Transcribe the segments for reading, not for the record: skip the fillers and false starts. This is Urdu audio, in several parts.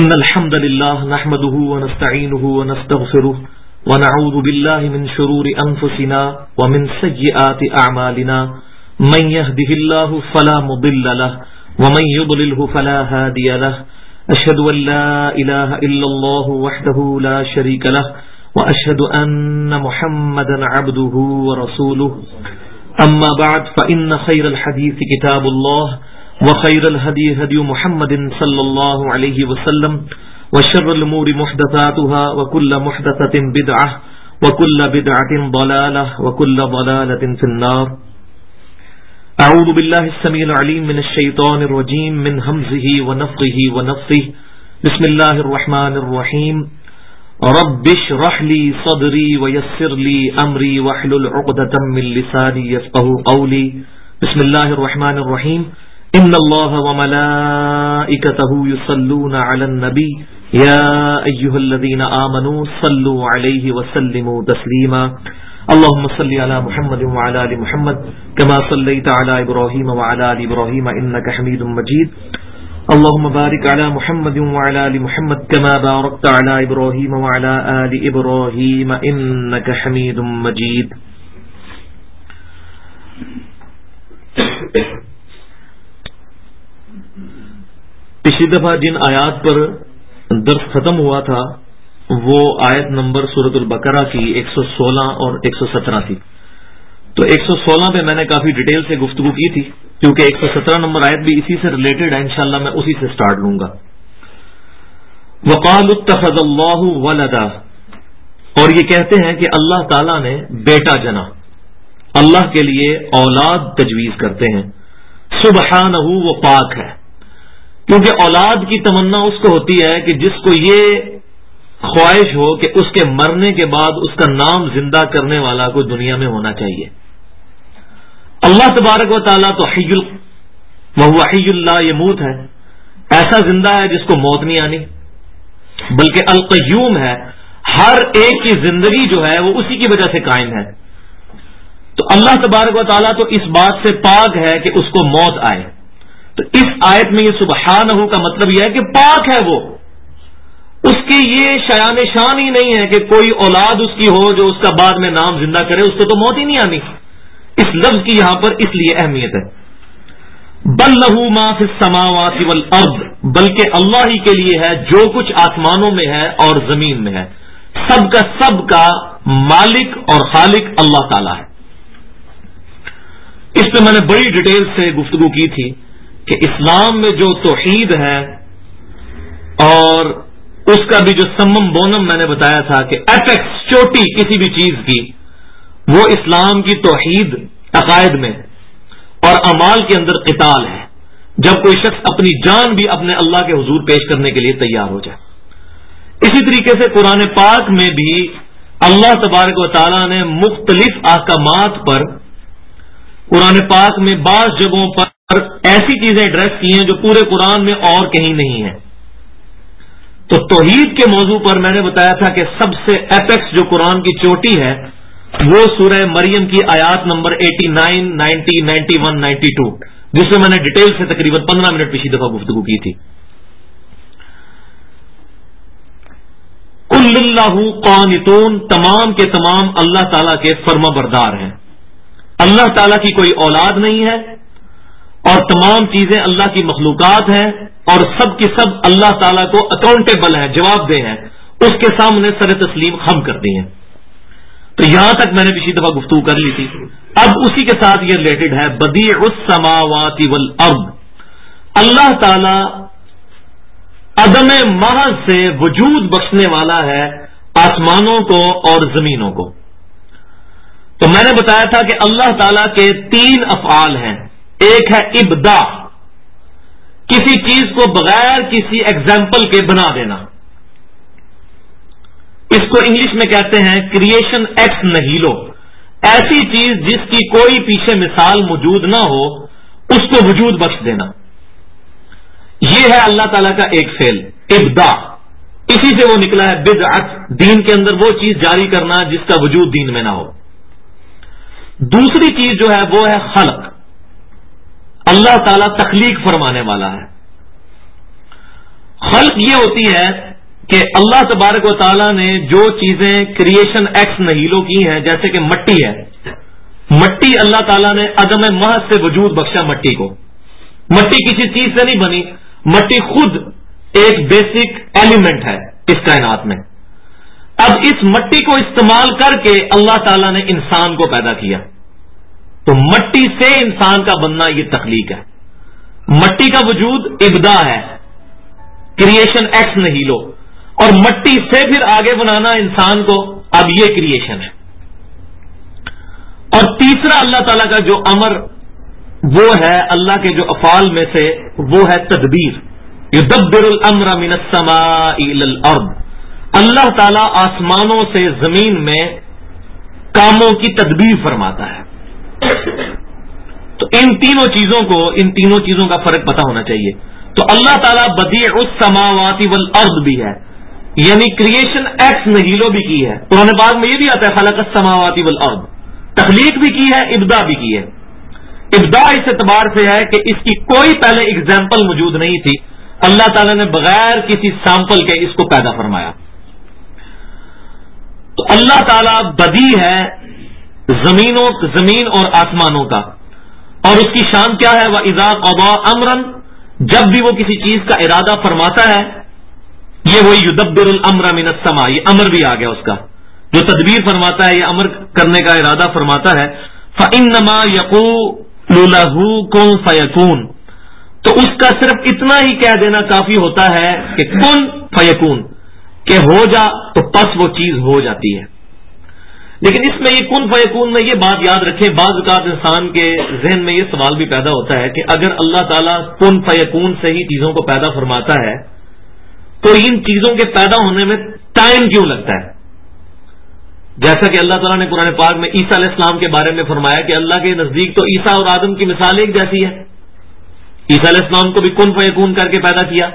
إن الحمد لله نحمده ونستعينه ونستغفره ونعوذ بالله من شرور أنفسنا ومن سيئات أعمالنا من يهده الله فلا مضل له ومن يضلله فلا هادي له أشهد أن لا إله إلا الله وحده لا شريك له وأشهد أن محمدا عبده ورسوله أما بعد فإن خير الحديث كتاب الله وخير الهدي هدي محمد صلى الله عليه وسلم وشر الأمور محدثاتها وكل محدثة بدعة وكل بدعة ضلالة وكل ضلالة في النار. أعوذ بالله السميع العليم من الشيطان الرجيم من همزه ونفخه ونفثه. بسم الله الرحمن الرحيم. رب اشرح لي صدري ويسر لي أمري واحلل عقدة من لساني يفقهوا قولي. بسم الله الرحمن الرحيم. إن الله وملائكته يصلون على النبي يا أيها الذين آمنوا صلوا عليه وسلموا تسليما. اللهم صل على محمد وعلى آل محمد كما صليت على إبراهيم وعلى آل إبراهيم إنك حميد مجيد. اللهم بارك على محمد وعلى آل محمد كما باركت على إبراهيم وعلى آل إبراهيم إنك حميد مجيد. پچھلی دفعہ جن آیات پر درس ختم ہوا تھا وہ آیت نمبر سورۃ البقرہ کی 116 اور 117 تھی. تو 116 پہ میں نے کافی ڈیٹیل سے گفتگو کی تھی کیونکہ 117 نمبر آیت بھی اسی سے ریلیٹڈ ہے. انشاءاللہ میں اسی سے سٹارٹ لوں گا. وقالوا اتخذ اللہ ولدا، اور یہ کہتے ہیں کہ اللہ تعالیٰ نے بیٹا جنا. اللہ کے لیے اولاد تجویز کرتے ہیں. سبحانہ، وہ پاک ہے، کیونکہ اولاد کی تمنا اس کو ہوتی ہے کہ جس کو یہ خواہش ہو کہ اس کے مرنے کے بعد اس کا نام زندہ کرنے والا کوئی دنیا میں ہونا چاہیے. اللہ تبارک و تعالیٰ تو وہو حی لا یموت ہے، ایسا زندہ ہے جس کو موت نہیں آنی، بلکہ القیوم ہے، ہر ایک کی زندگی جو ہے وہ اسی کی وجہ سے قائم ہے. تو اللہ تبارک و تعالیٰ تو اس بات سے پاک ہے کہ اس کو موت آئے. تو اس آیت میں یہ سبحانہ کا مطلب یہ ہے کہ پاک ہے وہ، اس کی یہ شایان شان ہی نہیں ہے کہ کوئی اولاد اس کی ہو جو اس کا بعد میں نام زندہ کرے، اس کو تو موت ہی نہیں آنی. اس لفظ کی یہاں پر اس لیے اہمیت ہے. بل لہ ما فی السماوات والارض، بلکہ اللہ ہی کے لیے ہے جو کچھ آسمانوں میں ہے اور زمین میں ہے. سب کا مالک اور خالق اللہ تعالی ہے. اس پہ میں نے بڑی ڈیٹیل سے گفتگو کی تھی کہ اسلام میں جو توحید ہے اور اس کا بھی جو سمم بونم میں نے بتایا تھا کہ ایپیکس چوٹی کسی بھی چیز کی وہ اسلام کی توحید عقائد میں اور اعمال کے اندر قتال ہے. جب کوئی شخص اپنی جان بھی اپنے اللہ کے حضور پیش کرنے کے لیے تیار ہو جائے. اسی طریقے سے قرآن پاک میں بھی اللہ تبارک و تعالیٰ نے مختلف احکامات پر قرآن پاک میں بعض جگہوں پر ایسی چیزیں ایڈریس کی ہیں جو پورے قرآن میں اور کہیں نہیں ہیں. تو توحید کے موضوع پر میں نے بتایا تھا کہ سب سے ایپیکس جو قرآن کی چوٹی ہے وہ سورہ مریم کی آیات نمبر 89, 90, 91, 92 جس میں نے ڈیٹیل سے تقریباً 15 منٹ پچھلی دفعہ گفتگو کی تھی. قل اللہ قانتون، تمام کے تمام اللہ تعالیٰ کے فرما بردار ہیں. اللہ تعالیٰ کی کوئی اولاد نہیں ہے اور تمام چیزیں اللہ کی مخلوقات ہیں اور سب کی سب اللہ تعالیٰ کو اکاؤنٹیبل ہیں، جواب دہ ہیں، اس کے سامنے سر تسلیم خم کرتی ہیں. تو یہاں تک میں نے پچھلی دفعہ گفتگو کر لی تھی. اب اسی کے ساتھ یہ ریلیٹڈ ہے. بدیع السماوات والارض، اللہ تعالیٰ عدم محض سے وجود بخشنے والا ہے آسمانوں کو اور زمینوں کو. تو میں نے بتایا تھا کہ اللہ تعالیٰ کے 3 افعال ہیں. ایک ہے ابداع، کسی چیز کو بغیر کسی ایگزامپل کے بنا دینا. اس کو انگلش میں کہتے ہیں کریشن ایکس نہیلو. ایسی چیز جس کی کوئی پیچھے مثال موجود نہ ہو اس کو وجود بخش دینا. یہ ہے اللہ تعالیٰ کا ایک فعل ابداع. اسی سے وہ نکلا ہے بدعت، دین کے اندر وہ چیز جاری کرنا جس کا وجود دین میں نہ ہو. دوسری چیز جو ہے وہ ہے خلق. اللہ تعالیٰ تخلیق فرمانے والا ہے. خلق یہ ہوتی ہے کہ اللہ تبارک و تعالیٰ نے جو چیزیں کریشن ایکس نہیلو کی ہیں، جیسے کہ مٹی ہے، مٹی اللہ تعالیٰ نے عدم محض سے وجود بخشا مٹی کو. مٹی کسی چیز سے نہیں بنی، مٹی خود ایک بیسک ایلیمنٹ ہے اس کائنات میں. اب اس مٹی کو استعمال کر کے اللہ تعالیٰ نے انسان کو پیدا کیا، تو مٹی سے انسان کا بننا یہ تخلیق ہے. مٹی کا وجود ابدا ہے، کریشن ایکس نہیں لو، اور مٹی سے پھر آگے بنانا انسان کو، اب یہ کریشن ہے. اور تیسرا اللہ تعالیٰ کا جو امر وہ ہے، اللہ کے جو افعال میں سے وہ ہے تدبیر. یدبر الامر من السماء الى الارض، اللہ تعالیٰ آسمانوں سے زمین میں کاموں کی تدبیر فرماتا ہے. تو ان تینوں چیزوں کا فرق پتہ ہونا چاہیے. تو اللہ تعالیٰ بدیع السماوات والارض بھی ہے، یعنی کریشن ایکس نہیلو بھی کی ہے. قرآن پاک میں یہ بھی آتا ہے خلق السماوات والارض، تخلیق بھی کی ہے، ابدا بھی کی ہے. ابدا اس اعتبار سے ہے کہ اس کی کوئی پہلے اگزامپل موجود نہیں تھی، اللہ تعالیٰ نے بغیر کسی سیمپل کے اس کو پیدا فرمایا. تو اللہ تعالیٰ بدی ہے زمین اور آسمانوں کا، اور اس کی شان کیا ہے؟ وَإِذَا قَضَىٰ أَمْرًا، جب بھی وہ کسی چیز کا ارادہ فرماتا ہے، یہ وہی یدبر الامر من السماء، یہ امر بھی آ گیا اس کا، جو تدبیر فرماتا ہے، یہ امر کرنے کا ارادہ فرماتا ہے. فَإِنَّمَا يَقُولُ لَهُ كُن فَيَكُونُ، تو اس کا صرف اتنا ہی کہہ دینا کافی ہوتا ہے کہ کن فیکون، کہ ہو جا، تو پس وہ چیز ہو جاتی ہے. لیکن اس میں یہ کن فیکون میں یہ بات یاد رکھیں، بعض اوقات انسان کے ذہن میں یہ سوال بھی پیدا ہوتا ہے کہ اگر اللہ تعالیٰ کن فیکون سے ہی چیزوں کو پیدا فرماتا ہے تو ان چیزوں کے پیدا ہونے میں ٹائم کیوں لگتا ہے؟ جیسا کہ اللہ تعالیٰ نے قرآن پاک میں عیسیٰ علیہ السلام کے بارے میں فرمایا کہ اللہ کے نزدیک تو عیسیٰ اور آدم کی مثال ایک جیسی ہے. عیسیٰ علیہ السلام کو بھی کن فیکون کر کے پیدا کیا،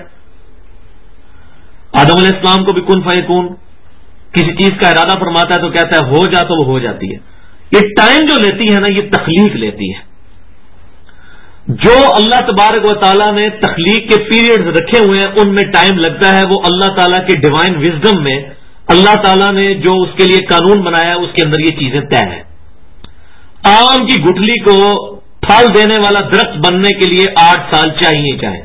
آدم علیہ السلام کو بھی کن فیکون، کسی چیز کا ارادہ فرماتا ہے تو کہتا ہے ہو جا، تو وہ ہو جاتی ہے. یہ ٹائم جو لیتی ہے نا، یہ تخلیق لیتی ہے. جو اللہ تبارک و تعالیٰ نے تخلیق کے پیریڈز رکھے ہوئے ہیں ان میں ٹائم لگتا ہے، وہ اللہ تعالیٰ کے ڈیوائن وزڈم میں اللہ تعالیٰ نے جو اس کے لیے قانون بنایا ہے اس کے اندر یہ چیزیں طے ہیں. آم کی گٹھلی کو پھل دینے والا درخت بننے کے لیے 8 سال چاہیے، چاہے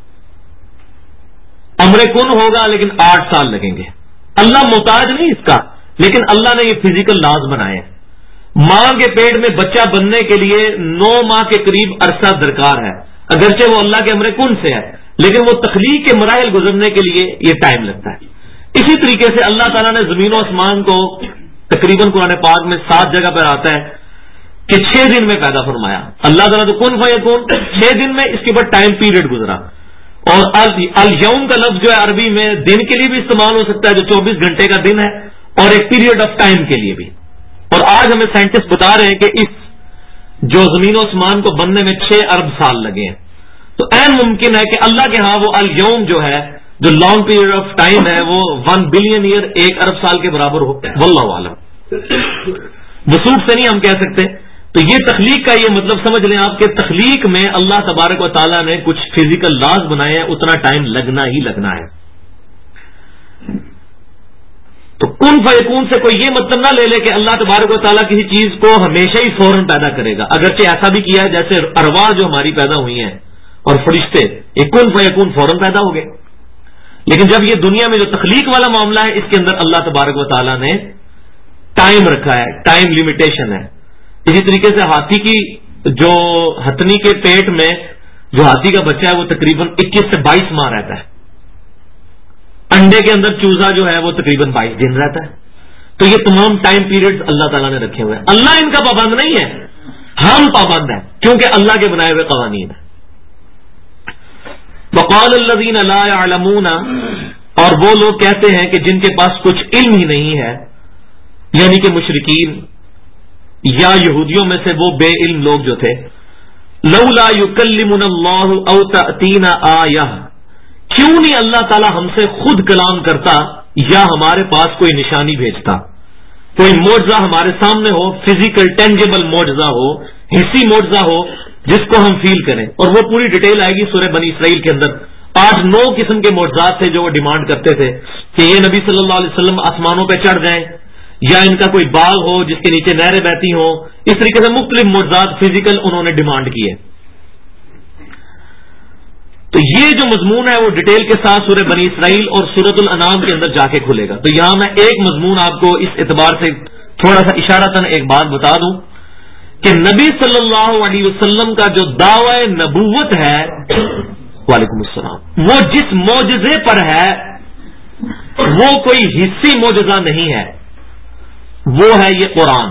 امر کن ہوگا لیکن 8 سال لگیں گے. اللہ محتاج نہیں اس کا، لیکن اللہ نے یہ فزیکل لاز بنائے. ماں کے پیٹ میں بچہ بننے کے لیے 9 ماہ کے قریب عرصہ درکار ہے، اگرچہ وہ اللہ کے امر کن سے ہے، لیکن وہ تخلیق کے مراحل گزرنے کے لیے یہ ٹائم لگتا ہے. اسی طریقے سے اللہ تعالیٰ نے زمین و آسمان کو تقریباً قرآن پاک میں 7 جگہ پر آتا ہے کہ 6 دن میں پیدا فرمایا. اللہ تعالیٰ تو کن فیکون 6 دن میں، اس کے بعد ٹائم پیریڈ گزرا. اور الیوم کا لفظ جو ہے عربی میں دن کے لیے بھی استعمال ہو سکتا ہے، جو 24 گھنٹے کا دن ہے، اور ایک پیریڈ آف ٹائم کے لیے بھی. اور آج ہمیں سائنٹسٹ بتا رہے ہیں کہ اس جو زمین و آسمان کو بننے میں 6 ارب سال لگے ہیں. تو عین ممکن ہے کہ اللہ کے ہاں وہ الیوم جو ہے، جو لانگ پیریڈ آف ٹائم ہے، وہ 1 بلین ایئر، 1 ارب سال کے برابر ہوتا ہے. واللہ عالم، وصوف سے نہیں ہم کہہ سکتے. تو یہ تخلیق کا یہ مطلب سمجھ لیں آپ، کہ تخلیق میں اللہ تبارک و تعالیٰ نے کچھ فزیکل لاز بنائے ہیں، اتنا ٹائم لگنا ہی لگنا ہے. تو کن فیکون سے کوئی یہ مطلب نہ لے لے کہ اللہ تبارک و تعالیٰ کسی چیز کو ہمیشہ ہی فوراً پیدا کرے گا. اگرچہ ایسا بھی کیا ہے، جیسے ارواح جو ہماری پیدا ہوئی ہیں اور فرشتے، یہ کن فیکون فوراً پیدا ہو گئے. لیکن جب یہ دنیا میں جو تخلیق والا معاملہ ہے، اس کے اندر اللہ تبارک و تعالیٰ نے ٹائم رکھا ہے، ٹائم لمیٹیشن ہے. اسی طریقے سے ہاتھی کی جو ہتنی کے پیٹ میں جو ہاتھی کا بچہ ہے وہ تقریباً 21 سے 22 ماہ رہتا ہے. انڈے کے اندر چوزا جو ہے وہ تقریباً 22 دن رہتا ہے. تو یہ تمام ٹائم پیریڈز اللہ تعالیٰ نے رکھے ہوئے ہیں. اللہ ان کا پابند نہیں ہے، ہم پابند ہیں، کیونکہ اللہ کے بنائے ہوئے قوانین ہیں. وقال الذین لا يعلمون، اور وہ لوگ کہتے ہیں کہ جن کے پاس کچھ علم ہی نہیں ہے، یعنی کہ مشرکین یا یہودیوں میں سے وہ بے علم لوگ جو تھے، لولا یکلمنا اللہ او تأتینا آیہ، کیوں نہیں اللہ تعالی ہم سے خود کلام کرتا یا ہمارے پاس کوئی نشانی بھیجتا، کوئی معجزہ ہمارے سامنے ہو، فزیکل ٹینجیبل معجزہ ہو، حسی معجزہ ہو جس کو ہم فیل کریں. اور وہ پوری ڈیٹیل آئے گی سورہ بنی اسرائیل کے اندر. 8-9 قسم کے معجزات تھے جو وہ ڈیمانڈ کرتے تھے کہ یہ نبی صلی اللہ علیہ وسلم آسمانوں پہ چڑھ جائیں، یا ان کا کوئی باغ ہو جس کے نیچے نہریں بہتی ہوں. اس طریقے سے مختلف معجزات فزیکل انہوں نے ڈیمانڈ کیے. تو یہ جو مضمون ہے وہ ڈیٹیل کے ساتھ سورہ بنی اسرائیل اور سورۃ الانعام کے اندر جا کے کھلے گا. تو یہاں میں ایک مضمون آپ کو اس اعتبار سے تھوڑا سا اشارتاً ایک بات بتا دوں کہ نبی صلی اللہ علیہ وسلم کا جو دعوی نبوت ہے، وعلیکم السلام، وہ جس معجزے پر ہے وہ کوئی حصی معجزہ نہیں ہے، وہ ہے یہ قرآن.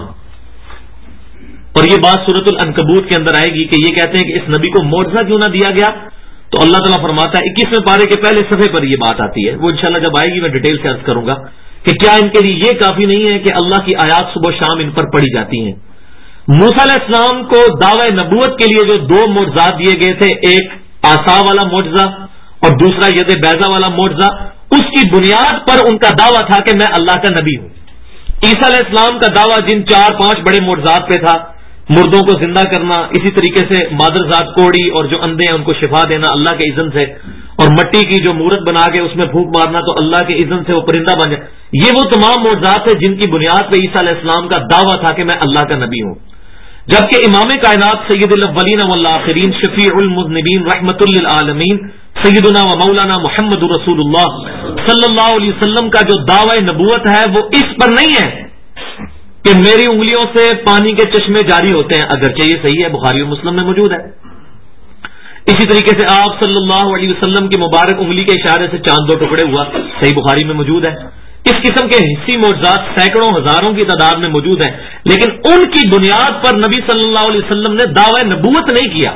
اور یہ بات سورۃ العنکبوت کے اندر آئے گی کہ یہ کہتے ہیں کہ اس نبی کو معجزہ کیوں نہ دیا گیا. تو اللہ تعالیٰ فرماتا ہے 21ویں پارے کے پہلے صفحے پر یہ بات آتی ہے، وہ انشاءاللہ جب آئے گی میں ڈیٹیل سے عرض کروں گا کہ کیا ان کے لیے یہ کافی نہیں ہے کہ اللہ کی آیات صبح و شام ان پر پڑھی جاتی ہیں. موسیٰ علیہ السلام کو دعوی نبوت کے لیے جو 2 معجزات دیے گئے تھے، ایک عصا والا معجزہ اور دوسرا ید بیضا والا معجزہ، اس کی بنیاد پر ان کا دعویٰ تھا کہ میں اللہ کا نبی ہوں. عیسیٰ علیہ السلام کا دعویٰ جن 4-5 بڑے معجزات پہ تھا، مردوں کو زندہ کرنا، اسی طریقے سے مادرزاد کوڑی اور جو اندھے ہیں ان کو شفا دینا اللہ کے اذن سے، اور مٹی کی جو مورت بنا کے اس میں پھونک مارنا تو اللہ کے اذن سے وہ پرندہ بن جائے. یہ وہ تمام معجزات ہیں جن کی بنیاد پہ عیسیٰ علیہ السلام کا دعویٰ تھا کہ میں اللہ کا نبی ہوں. جبکہ امام کائنات سید الاولین والآخرین شفیع المذنبین رحمت للعالمین سیدنا و مولانا محمد رسول اللہ صلی اللہ علیہ وسلم کا جو دعوی نبوت ہے وہ اس پر نہیں ہے کہ میری انگلیوں سے پانی کے چشمے جاری ہوتے ہیں، اگرچہ یہ صحیح ہے، بخاری و مسلم میں موجود ہے. اسی طریقے سے آپ صلی اللہ علیہ وسلم کی مبارک انگلی کے اشارے سے چاند 2 ٹکڑے ہوا، صحیح بخاری میں موجود ہے. اس قسم کے حصی معجزات سینکڑوں ہزاروں کی تعداد میں موجود ہیں، لیکن ان کی بنیاد پر نبی صلی اللہ علیہ وسلم نے دعوی نبوت نہیں کیا.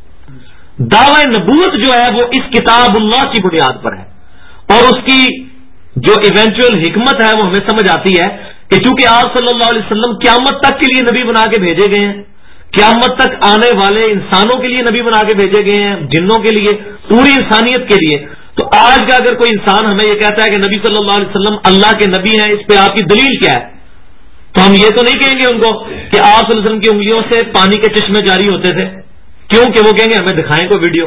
دعوی نبوت جو ہے وہ اس کتاب اللہ کی بنیاد پر ہے، اور اس کی جو ایونچوئل حکمت ہے وہ ہمیں سمجھ آتی ہے کہ چونکہ آپ صلی اللہ علیہ وسلم قیامت تک کے لیے نبی بنا کے بھیجے گئے ہیں، قیامت تک آنے والے انسانوں کے لیے نبی بنا کے بھیجے گئے ہیں، جنوں کے لیے، پوری انسانیت کے لیے. تو آج کا اگر کوئی انسان ہمیں یہ کہتا ہے کہ نبی صلی اللہ علیہ وسلم اللہ کے نبی ہیں، اس پہ آپ کی دلیل کیا ہے، تو ہم یہ تو نہیں کہیں گے ان کو کہ آپ صلی اللہ علیہ وسلم کی انگلیوں سے پانی کے چشمے جاری ہوتے تھے. کیوں کہ وہ کہیں گے ہمیں دکھائیں کوئی ویڈیو.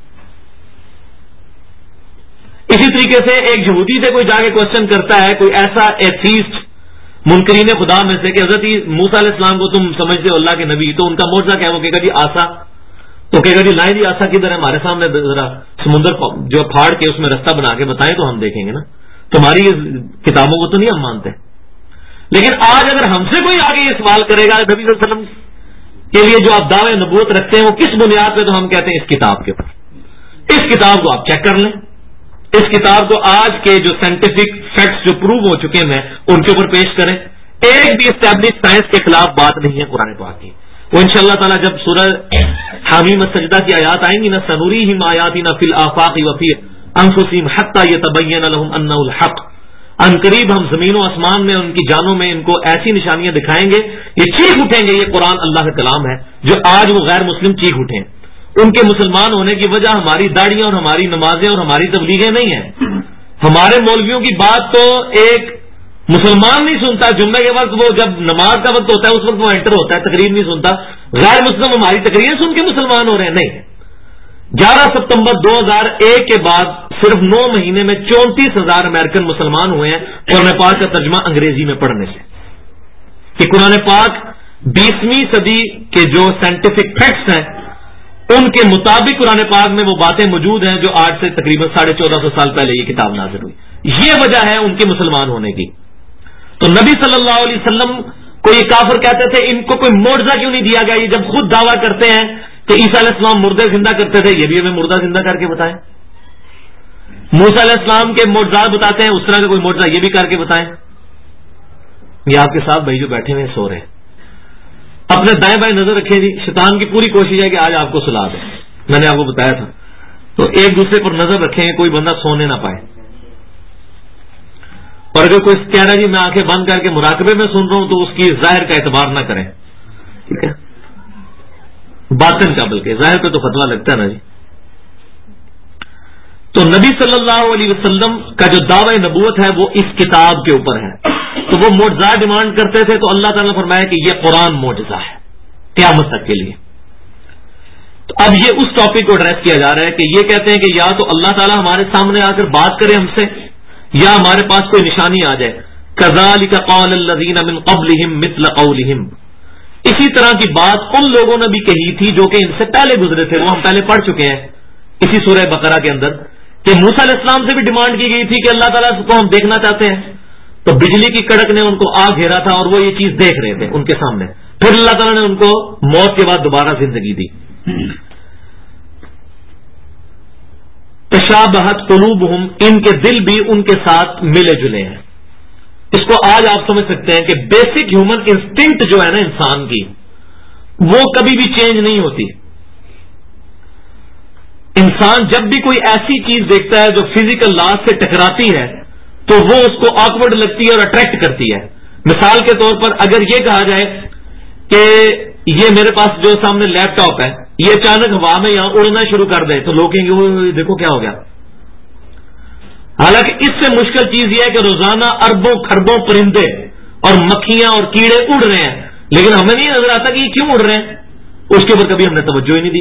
اسی طریقے سے ایک یہودی سے کوئی جا کے کوشچن کرتا ہے، کوئی ایسا ایتھیسٹ منکرین خدا میں سے کہ حضرت موسیٰ علیہ السلام کو تم سمجھتے ہو اللہ کے نبی، تو ان کا معجزہ کیا ہے؟ وہ کہے گا جی آسا. تو کہے گا جی لائیں جی آسا کدھر ہے، ہمارے سامنے ذرا سمندر جو پھاڑ کے اس میں رستہ بنا کے بتائیں تو ہم دیکھیں گے نا. تمہاری کتابوں کو تو نہیں ہم مانتے. لیکن آج اگر ہم سے کوئی آگے یہ سوال کرے گا نبی صلی اللہ علیہ وسلم کے لیے جو آپ دعوے نبوت رکھتے ہیں وہ کس بنیاد پہ، تو ہم کہتے ہیں اس کتاب کے اوپر. اس کتاب کو آپ چیک کر لیں، اس کتاب کو آج کے جو سائنٹیفک فیکٹس جو پروو ہو چکے ہیں ان کے اوپر پیش کریں. ایک بھی اسٹیبلش سائنس کے خلاف بات نہیں ہے قرآن پاک کی. وہ انشاءاللہ تعالی جب سورہ حامیم السجدہ کی آیات آئیں گی نا، سنوریہم آیاتنا فی الآفاق وفی انفسہم حتی یتبین لہم انہ الحق، ان قریب ہم زمین و آسمان میں ان کی جانوں میں ان کو ایسی نشانیاں دکھائیں گے یہ چیخ اٹھیں گے یہ قرآن اللہ کا کلام ہے. جو آج وہ غیر مسلم چیخ اٹھیں، ان کے مسلمان ہونے کی وجہ ہماری داڑیاں اور ہماری نمازیں اور ہماری تبلیغیں نہیں ہیں. ہمارے مولویوں کی بات تو ایک مسلمان نہیں سنتا. جمعے کے وقت وہ جب نماز کا وقت ہوتا ہے اس وقت وہ انٹر ہوتا ہے، تقریر نہیں سنتا. غیر مسلم ہماری تقریریں سن کے مسلمان ہو رہے ہیں. نہیں، 11 ستمبر 2001 کے بعد صرف 9 مہینے میں 34,000 امریکن مسلمان ہوئے ہیں قرآن پاک کا ترجمہ انگریزی میں پڑھنے سے. کہ قرآن پاک 20ویں صدی کے جو سائنٹیفک فیکٹس ہیں ان کے مطابق قرآن پاک میں وہ باتیں موجود ہیں جو آج سے تقریباً 1450 سال پہلے یہ کتاب نازل ہوئی. یہ وجہ ہے ان کے مسلمان ہونے کی. تو نبی صلی اللہ علیہ وسلم کو یہ کافر کہتے تھے ان کو کوئی معجزہ کیوں نہیں دیا گیا؟ یہ جب خود دعویٰ کرتے ہیں کہ عیسیٰ علیہ السلام مردے زندہ کرتے تھے، یہ بھی ہمیں مردہ زندہ کر کے بتائیں. موسیٰ علیہ السلام کے معجزات بتاتے ہیں، اس طرح کا کوئی معجزہ یہ بھی کر کے بتائیں. یہ آپ کے ساتھ بھائی جو بیٹھے ہوئے سو رہے ہیں، اپنے دائیں بائیں نظر رکھیں جی. شیطان کی پوری کوشش ہے کہ آج آپ کو سلا دے. میں نے آپ کو بتایا تھا. تو ایک دوسرے پر نظر رکھیں کوئی بندہ سونے نہ پائے. اور اگر کوئی کہہ رہا ہے جی میں آنکھیں بند کر کے مراقبے میں سن رہا ہوں تو اس کی ظاہر کا اعتبار نہ کریں. ٹھیک ہے، باطن کا بلکہ ظاہر پہ تو فتویٰ لگتا ہے نا جی. تو نبی صلی اللہ علیہ وسلم کا جو دعوی نبوت ہے وہ اس کتاب کے اوپر ہے. تو وہ معجزہ ڈیمانڈ کرتے تھے تو اللہ تعالیٰ نے فرمایا کہ یہ قرآن معجزہ ہے قیامت تک کے لیے. تو اب یہ اس ٹاپک کو ایڈریس کیا جا رہا ہے کہ یہ کہتے ہیں کہ یا تو اللہ تعالیٰ ہمارے سامنے آ کر بات کرے ہم سے، یا ہمارے پاس کوئی نشانی آ جائے. کذالک قال الذین من قبلہم مثل قولہم، اسی طرح کی بات ان لوگوں نے بھی کہی تھی جو کہ ان سے پہلے گزرے تھے، وہ ہم پہلے پڑھ چکے ہیں اسی سورہ بقرہ کے اندر، کہ موسیٰ علیہ السلام سے بھی ڈیمانڈ کی گئی تھی کہ اللہ تعالیٰ کو ہم دیکھنا چاہتے ہیں، تو بجلی کی کڑک نے ان کو آ گھیرا تھا اور وہ یہ چیز دیکھ رہے تھے ان کے سامنے. پھر اللہ تعالیٰ نے ان کو موت کے بعد دوبارہ زندگی دی. تشابہت قلوبہم، ان کے دل بھی ان کے ساتھ ملے جلے ہیں. اس کو آج آپ سمجھ سکتے ہیں کہ بیسک ہیومن انسٹنکٹ جو ہے نا انسان کی، وہ کبھی بھی چینج نہیں ہوتی. انسان جب بھی کوئی ایسی چیز دیکھتا ہے جو فزیکل لاز سے ٹکراتی ہے تو وہ اس کو آکورڈ لگتی ہے اور اٹریکٹ کرتی ہے. مثال کے طور پر اگر یہ کہا جائے کہ یہ میرے پاس جو سامنے لیپ ٹاپ ہے یہ اچانک ہوا میں یہاں اڑنا شروع کر دے تو لوگ کہیں گے وہ دیکھو کیا ہو گیا. حالانکہ اس سے مشکل چیز یہ ہے کہ روزانہ اربوں خربوں پرندے اور مکھیاں اور کیڑے اڑ رہے ہیں، لیکن ہمیں نہیں نظر آتا کہ یہ کیوں اڑ رہے ہیں. اس کے اوپر کبھی ہم نے توجہ ہی نہیں دی.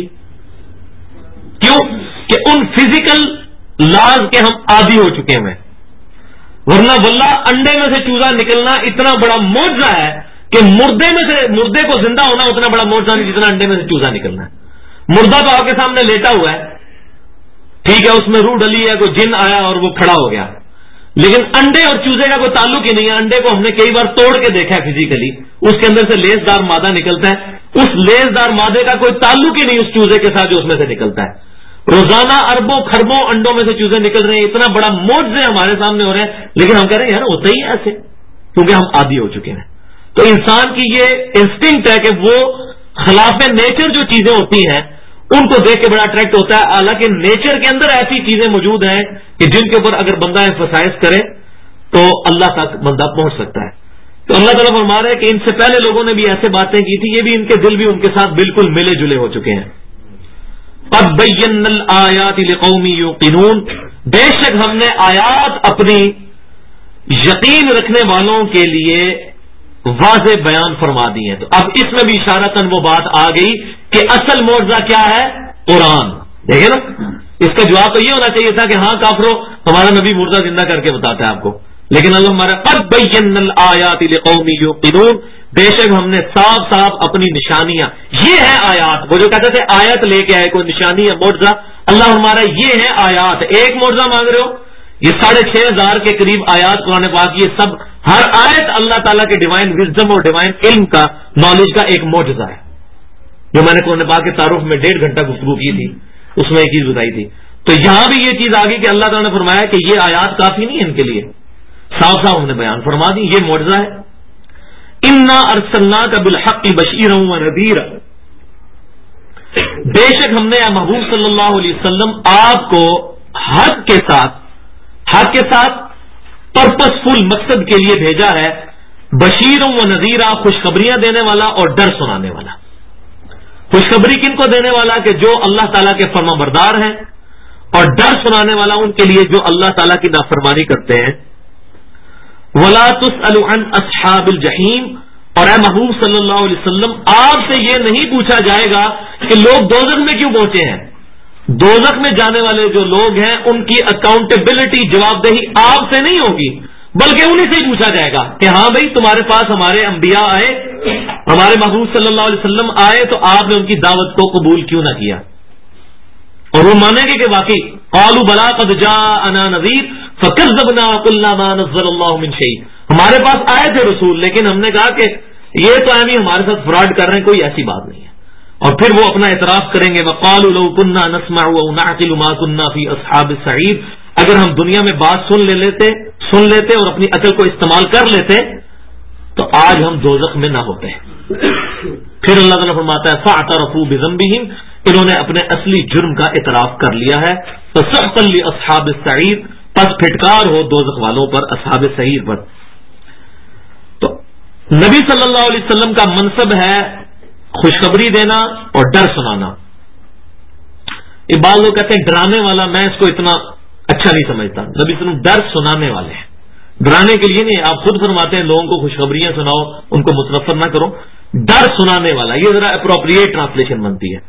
کیوں کہ ان فزیکل لاز کے ہم عادی ہو چکے ہیں. ورنہ واللہ انڈے میں سے چوزا نکلنا اتنا بڑا معجزہ ہے کہ مردے کو زندہ ہونا اتنا بڑا معجزہ نہیں جتنا انڈے میں سے چوزا نکلنا ہے. مردہ تو آپ کے سامنے لیٹا ہوا ہے، ٹھیک ہے، اس میں روح ڈلی ہے، کوئی جن آیا اور وہ کھڑا ہو گیا، لیکن انڈے اور چوزے کا کوئی تعلق ہی نہیں ہے. انڈے کو ہم نے کئی بار توڑ کے دیکھا ہے فزیکلی، اس کے اندر سے لیس دار مادہ نکلتا ہے، اس لیس دار مادے کا کوئی تعلق ہی نہیں اس چوزے کے ساتھ جو اس میں سے نکلتا ہے. روزانہ اربوں خربوں انڈوں میں سے چوزے نکل رہے ہیں، اتنا بڑا معجزے ہمارے سامنے ہو رہے ہیں، لیکن ہم کہہ رہے ہیں یار ہوتا ہی ہے ایسے، کیونکہ ہم عادی ہو چکے ہیں. تو انسان کی یہ انسٹنکٹ ہے کہ وہ خلاف نیچر جو چیزیں ہوتی ہیں ان کو دیکھ کے بڑا اٹریکٹ ہوتا ہے. حالانکہ نیچر کے اندر ایسی چیزیں موجود ہیں کہ جن کے اوپر اگر بندہ ایمفسائز کرے تو اللہ تک بندہ پہنچ سکتا ہے. تو اللہ تعالیٰ فرما رہے ہیں کہ ان سے پہلے لوگوں نے بھی ایسے باتیں کی تھی، یہ بھی ان کے دل بھی ان کے ساتھ بالکل ملے جلے ہو چکے ہیں. قد بینا الآیات لقوم یوقنون، بے شک ہم نے آیات اپنی یقین رکھنے والوں کے لیے واضح بیان فرما دی ہیں. تو اب اس میں بھی اشارتاً وہ بات آ گئی کہ اصل معجزہ کیا ہے؟ قرآن. دیکھیں نا، اس کا جواب تو یہ ہونا چاہیے تھا کہ ہاں کافرو ہمارا نبی مردہ زندہ کر کے بتاتا ہے آپ کو، لیکن اللہ ہمارا قد بینا الآیات لقوم یوقنون، بے شک ہم نے صاف صاف اپنی نشانیاں، یہ ہے آیات. وہ جو کہتے تھے آیت لے کے آئے کوئی نشانی یا معجزہ، اللہ ہمارا یہ ہے آیات. ایک معجزہ مانگ رہے ہو، یہ 6,500 کے قریب آیات قرآن پاک، یہ سب ہر آیت اللہ تعالیٰ کے ڈیوائن وزڈم اور ڈیوائن علم کا، نالج کا ایک معجزہ ہے. جو میں نے قرآن پاک کے تعارف میں 1.5 گھنٹہ گفتگو کی تھی اس میں ایک چیز بتائی تھی. تو یہاں بھی یہ چیز آ گئی کہ اللہ تعالیٰ نے فرمایا کہ یہ آیات کافی نہیں ہے ان کے لیے، صاف صاف ہم نے بیان فرما دی یہ معجزہ ہے. انا ارسلناک بالحق بشیرا ونذیرا، بے شک ہم نے محبوب صلی اللہ علیہ وسلم آپ کو حق کے ساتھ پرپس فل مقصد کے لیے بھیجا ہے. بشیر و نذیرا، خوشخبریاں دینے والا اور ڈر سنانے والا. خوشخبری کن کو دینے والا کہ جو اللہ تعالیٰ کے فرما بردار ہیں، اور ڈر سنانے والا ان کے لیے جو اللہ تعالیٰ کی نافرمانی کرتے ہیں. ولا تسأل عن اصحاب الجحیم، اور اے محبوب صلی اللہ علیہ وسلم آپ سے یہ نہیں پوچھا جائے گا کہ لوگ دوزخ میں کیوں پہنچے ہیں. دوزخ میں جانے والے جو لوگ ہیں ان کی اکاؤنٹیبلٹی، جواب دہی آپ سے نہیں ہوگی، بلکہ انہیں سے ہی پوچھا جائے گا کہ ہاں بھائی تمہارے پاس ہمارے انبیاء آئے، ہمارے محبوب صلی اللہ علیہ وسلم آئے تو آپ نے ان کی دعوت کو قبول کیوں نہ کیا. اور وہ مانیں گے کہ واقعی قالوا بلا قد جاءنا نذیر فکذبنا وقلنا ما نزل اللہ من شیء، ہمارے پاس آئے تھے رسول لیکن ہم نے کہا کہ یہ تو ہم ہمارے ساتھ فراڈ کر رہے ہیں، کوئی ایسی بات نہیں ہے. اور پھر وہ اپنا اعتراف کریں گے وقالوا لو كنا نسمع او نعقل ما كنا في اصحاب السعير، اگر ہم دنیا میں بات سن لیتے اور اپنی عقل کو استعمال کر لیتے تو آج ہم دوزخ میں نہ ہوتے. پھر اللہ تعالیٰ فرماتا ہے فاعترفوا بذنبهم، انہوں نے اپنے اصلی جرم کا اعتراف کر لیا ہے. فسحقا لاصحاب السعير، پس پھٹکار ہو دوزخ والوں پر، اصحاب سعیر پر. تو نبی صلی اللہ علیہ وسلم کا منصب ہے خوشخبری دینا اور ڈر سنانا. یہ بعض لوگ کہتے ہیں ڈرانے والا، میں اس کو اتنا اچھا نہیں سمجھتا. نبی صلی اللہ علیہ وسلم ڈر سنانے والے ہیں، ڈرانے کے لیے نہیں. آپ خود فرماتے ہیں لوگوں کو خوشخبریاں سناؤ، ان کو متنفر نہ کرو. ڈر سنانے والا، یہ ذرا اپروپریٹ ٹرانسلیشن بنتی ہے.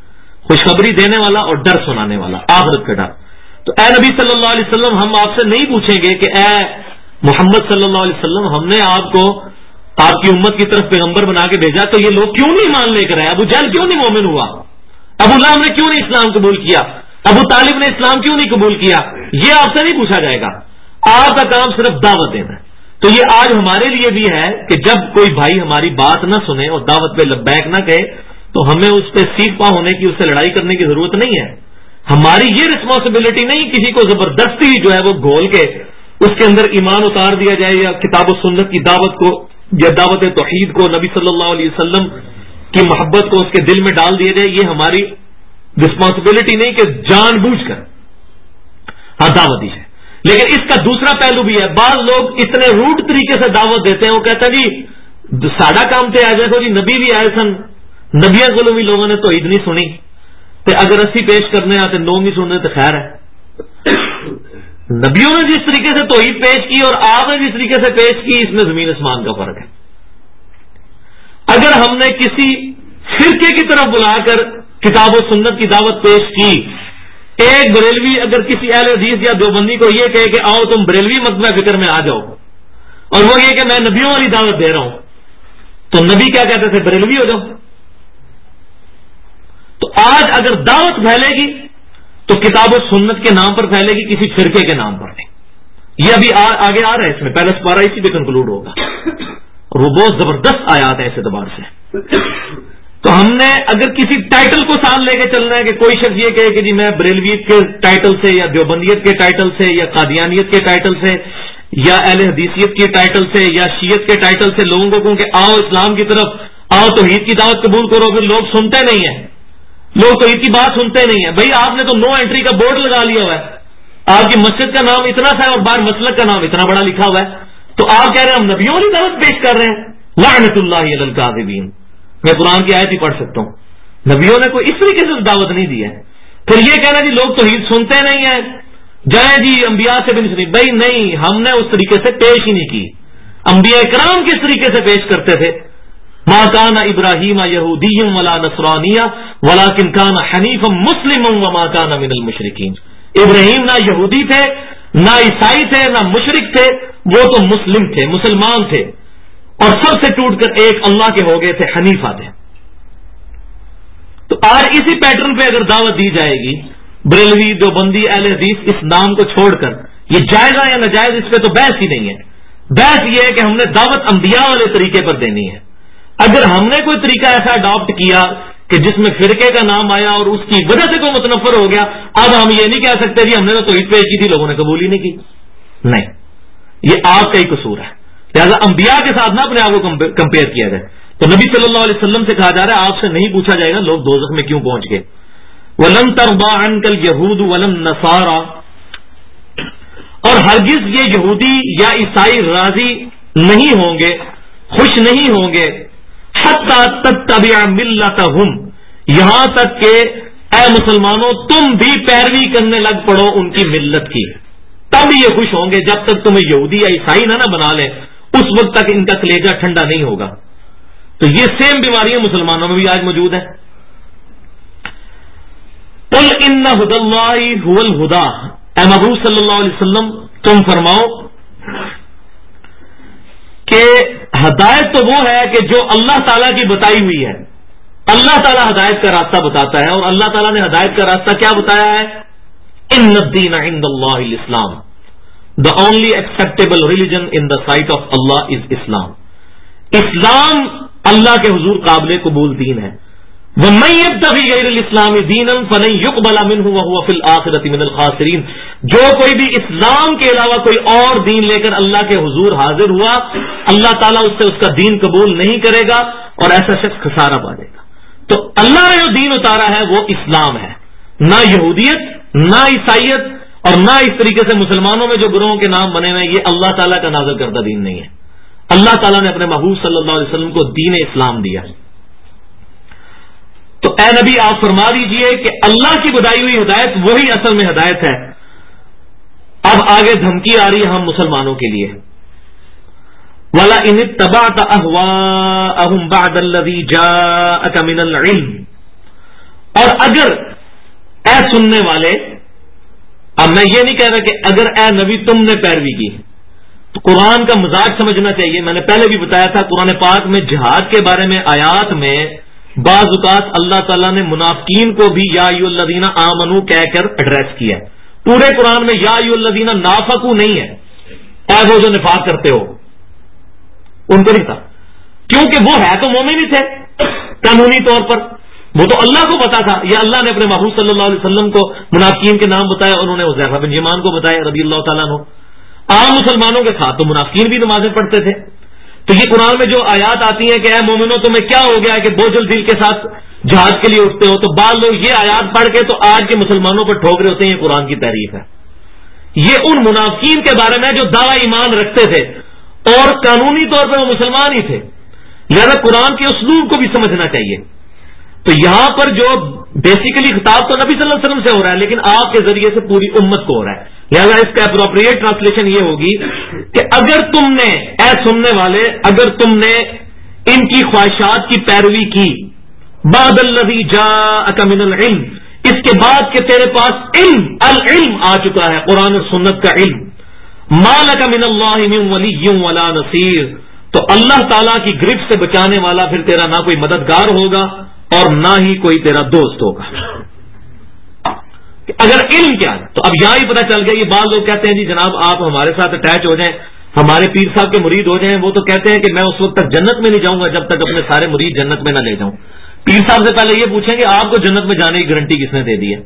خوشخبری دینے والا اور ڈر سنانے والا، آخرت کا ڈر۔ تو اے نبی صلی اللہ علیہ وسلم، ہم آپ سے نہیں پوچھیں گے کہ اے محمد صلی اللہ علیہ وسلم، ہم نے آپ کو آپ کی امت کی طرف پیغمبر بنا کے بھیجا تو یہ لوگ کیوں نہیں مان لے کر آئے؟ ابو جہل کیوں نہیں مومن ہوا؟ ابو لہب نے کیوں نہیں اسلام قبول کیا؟ ابو طالب نے اسلام کیوں نہیں قبول کیا؟ یہ آپ سے نہیں پوچھا جائے گا، آپ کا کام صرف دعوت دینا ہے۔ تو یہ آج ہمارے لیے بھی ہے کہ جب کوئی بھائی ہماری بات نہ سنے اور دعوت پہ لبیک نہ کہے تو ہمیں اس پہ سیکھ پا ہونے کی، اس سے لڑائی کرنے کی ضرورت نہیں ہے۔ ہماری یہ رسپانسبلٹی نہیں کسی کو زبردستی جو ہے وہ گھول کے اس کے اندر ایمان اتار دیا جائے، یا کتاب و سنت کی دعوت کو یا دعوت توحید کو، نبی صلی اللہ علیہ وسلم کی محبت کو اس کے دل میں ڈال دیا جائے۔ یہ ہماری رسپانسبلٹی نہیں کہ جان بوجھ کر دعوت دی جائے۔ لیکن اس کا دوسرا پہلو بھی ہے، بعض لوگ اتنے روڈ طریقے سے دعوت دیتے ہیں، وہ کہتا ہے جی ساڈا کام تے آ جائے تو جی نبی بھی آئے سن، نبیاں کو بھی لوگوں نے توحید نہیں سنی، تے اگر اسی پیش کرنے آتے لوگ نہیں سننے تو خیر ہے۔ نبیوں نے جس طریقے سے توحید پیش کی اور آپ نے جس طریقے سے پیش کی، اس میں زمین آسمان کا فرق ہے۔ اگر ہم نے کسی فرقے کی طرف بلا کر کتاب و سنت کی دعوت پیش کی، ایک بریلوی اگر کسی اہل حدیث یا دیوبندی کو یہ کہے کہ آؤ تم بریلوی مطلب فکر میں آ جاؤ، اور وہ یہ کہ میں نبیوں والی دعوت دے رہا ہوں، تو نبی کیا کہتے تھے؟ بریلوی ہو جاؤ۔ تو آج اگر دعوت پھیلے گی تو کتاب و سنت کے نام پر پھیلے گی، کسی فرقے کے نام پر نہیں۔ یہ ابھی آگے آ رہا ہے، اس میں پہلا سپارہ اسی پہ کنکلوڈ ہوگا، اور وہ بہت زبردست آیات ہے اس اعتبار سے۔ تو ہم نے اگر کسی ٹائٹل کو ساتھ لے کے چلنا ہے کہ کوئی شخص یہ کہے کہ جی میں بریلویت کے ٹائٹل سے یا دیوبندیت کے ٹائٹل سے یا قادیانیت کے ٹائٹل سے یا اہل حدیثیت کے ٹائٹل سے یا شیعت کے ٹائٹل سے لوگوں کو کہوں کہ آؤ اسلام کی طرف آؤ، توحید کی دعوت قبول کرو، پھر لوگ سنتے نہیں ہیں، لوگ توحید کی بات سنتے نہیں ہیں۔ بھائی آپ نے تو نو انٹری کا بورڈ لگا لیا ہوا ہے، آپ کی مسجد کا نام اتنا سا ہے اور باہر مسلک کا نام اتنا بڑا لکھا ہوا ہے، تو آپ کہہ رہے ہیں ہم نبیوں والی دعوت پیش کر رہے ہیں؟ لعنت اللہ علی الکاذبین۔ میں قرآن کی آیت ہی پڑھ سکتا ہوں، نبیوں نے کوئی اس طریقے سے دعوت نہیں دی ہے۔ پھر یہ کہنا جی لوگ توحید سنتے نہیں ہیں، جائیں جی انبیاء سے بھی نہیں سنی، بھائی نہیں، ہم نے اس طریقے سے پیش ہی نہیں کی۔ انبیاء کرام کس طریقے سے پیش کرتے تھے؟ ما کان ابراہیم یہودی ولا نصرانی ولکن کان حنیفا مسلما وما کان من المشرکین۔ ابراہیم نہ یہودی تھے، نہ عیسائی تھے، نہ مشرک تھے، وہ تو مسلم تھے، مسلمان تھے، اور سب سے ٹوٹ کر ایک اللہ کے ہو گئے تھے، حنیفہ تھے۔ تو آج اسی پیٹرن پہ اگر دعوت دی جائے گی، بریلوی، دیوبندی، اہل حدیث، اس نام کو چھوڑ کر، یہ جائز یا ناجائز اس پہ تو بحث ہی نہیں ہے۔ بحث یہ ہے کہ ہم نے دعوت انبیاء والے طریقے پر دینی ہے۔ اگر ہم نے کوئی طریقہ ایسا اڈاپٹ کیا کہ جس میں فرقے کا نام آیا اور اس کی وجہ سے کوئی متنفر ہو گیا، اب ہم یہ نہیں کہہ سکتے جی ہم نے تو توحید پیش کی تھی، لوگوں نے قبول ہی نہیں کی۔ نہیں، یہ آپ کا ہی قصور ہے۔ لہٰذا انبیاء کے ساتھ نہ اپنے آپ کو کمپیئر کیا جائے۔ تو نبی صلی اللہ علیہ وسلم سے کہا جا رہا ہے آپ سے نہیں پوچھا جائے گا لوگ دوزخ میں کیوں پہنچ گئے۔ وَلَن تَرْضَىٰ عَنْكَ الْيَهُودُ وَلَا النَّصَارَىٰ، اور ہرگز یہ یہودی یا عیسائی راضی نہیں ہوں گے، خوش نہیں ہوں گے، حَتَّىٰ تَتَّبِعَ مِلَّتَهُمْ، یہاں تک کہ اے مسلمانوں تم بھی پیروی کرنے لگ پڑو ان کی ملت کی، تب یہ خوش ہوں گے۔ جب تک تمہیں یہودی یا عیسائی نہ بنا لیں اس وقت تک ان کا کلیجہ ٹھنڈا نہیں ہوگا۔ تو یہ سیم بیماریاں مسلمانوں میں بھی آج موجود ہے۔ قل ان ھدی اللہ ھو الھدی، اے محبوب صلی اللہ علیہ وسلم تم فرماؤ کہ ہدایت تو وہ ہے کہ جو اللہ تعالیٰ کی بتائی ہوئی ہے۔ اللہ تعالیٰ ہدایت کا راستہ بتاتا ہے، اور اللہ تعالیٰ نے ہدایت کا راستہ کیا بتایا ہے؟ ان الدین عند اللہ الاسلام، the only acceptable religion in the sight of Allah is Islam۔ اسلام اللہ کے حضور قابل قبول دین ہے۔ وَمَن يَبْتَغِ غَيْرَ الْإِسْلَامِ دِينًا فَلَن يُقْبَلَ مِنْهُ وَهُوَ فِي الْآخِرَةِ مِنَ الْخَاسِرِينَ، جو کوئی بھی اسلام کے علاوہ کوئی اور دین لے کر اللہ کے حضور حاضر ہوا، اللہ تعالیٰ اس سے اس کا دین قبول نہیں کرے گا اور ایسا شخص خسارہ پا جائے گا۔ تو اللہ نے جو دین اتارا ہے وہ اسلام ہے، نہ یہودیت، نہ عیسائیت، اور نہ اس طریقے سے مسلمانوں میں جو گروہوں کے نام بنے ہوئے، یہ اللہ تعالیٰ کا نازل کردہ دین نہیں ہے۔ اللہ تعالیٰ نے اپنے محبوب صلی اللہ علیہ وسلم کو دین اسلام دیا۔ تو اے نبی آپ فرما دیجئے کہ اللہ کی بتائی ہوئی ہدایت وہی اصل میں ہدایت ہے۔ اب آگے دھمکی آ رہی ہے ہم مسلمانوں کے لیے، وَلَئِنِ اتَّبَعْتَ أَهْوَاءَهُمْ بَعْدَ الَّذِي جَاءَكَ مِنَ الْعِلْمِ، اور اگر اے سننے والے، اب میں یہ نہیں کہہ رہا کہ اگر اے نبی تم نے پیروی کی، تو قرآن کا مزاج سمجھنا چاہیے. میں نے پہلے بھی بتایا تھا قرآن پاک میں جہاد کے بارے میں آیات میں بعض اوقات اللہ تعالیٰ نے منافقین کو بھی یا ایھا الذین آمنو کہہ کر ایڈریس کیا ہے. پورے قرآن میں یا ایھا الذین نافقوا نہیں ہے، اے وہ جو نفاق کرتے ہو ان کو نہیں تھا، کیونکہ وہ ہے تو مومن ہی تھے قانونی طور پر. وہ تو اللہ کو پتا تھا، یا اللہ نے اپنے محبوب صلی اللہ علیہ وسلم کو منافقین کے نام بتایا، انہوں نے حذیفہ بن یمان کو بتایا رضی اللہ تعالیٰ عنہ. عام مسلمانوں کے ساتھ تو منافقین بھی نمازیں پڑھتے تھے. تو یہ قرآن میں جو آیات آتی ہیں کہ اے مومنو تمہیں کیا ہو گیا ہے کہ بوجھل دل کے ساتھ جہاد کے لیے اٹھتے ہو، تو بعض لوگ یہ آیات پڑھ کے تو آج کے مسلمانوں پر ٹھوک رہے ہوتے ہیں یہ قرآن کی تحریف ہے. یہ ان منافقین کے بارے میں جو دعوی ایمان رکھتے تھے اور قانونی طور پر وہ مسلمان ہی تھے. لہذا قرآن کے اسلوب کو بھی سمجھنا چاہیے. تو یہاں پر جو بیسیکلی خطاب تو نبی صلی اللہ علیہ وسلم سے ہو رہا ہے، لیکن آپ کے ذریعے سے پوری امت کو ہو رہا ہے. لہذا اس کا اپروپریٹ ٹرانسلیشن یہ ہوگی کہ اگر تم نے، اے سننے والے، اگر تم نے ان کی خواہشات کی پیروی کی، بعد الذی جاءک من العلم، اس کے بعد کہ تیرے پاس العلم آ چکا ہے، قرآن اور سنت کا علم، ما لک من اللہ من ولی ولا نصیر، تو اللہ تعالیٰ کی گرفت سے بچانے والا پھر تیرا نہ کوئی مددگار ہوگا اور نہ ہی کوئی تیرا دوست ہوگا. اگر علم کیا ہے تو اب یہاں ہی پتہ چل گیا. یہ بعض لوگ کہتے ہیں جی جناب آپ ہمارے ساتھ اٹیچ ہو جائیں، ہمارے پیر صاحب کے مرید ہو جائیں. وہ تو کہتے ہیں کہ میں اس وقت تک جنت میں نہیں جاؤں گا جب تک اپنے سارے مرید جنت میں نہ لے جاؤں. پیر صاحب سے پہلے یہ پوچھیں کہ آپ کو جنت میں جانے کی گارنٹی کس نے دے دی ہے؟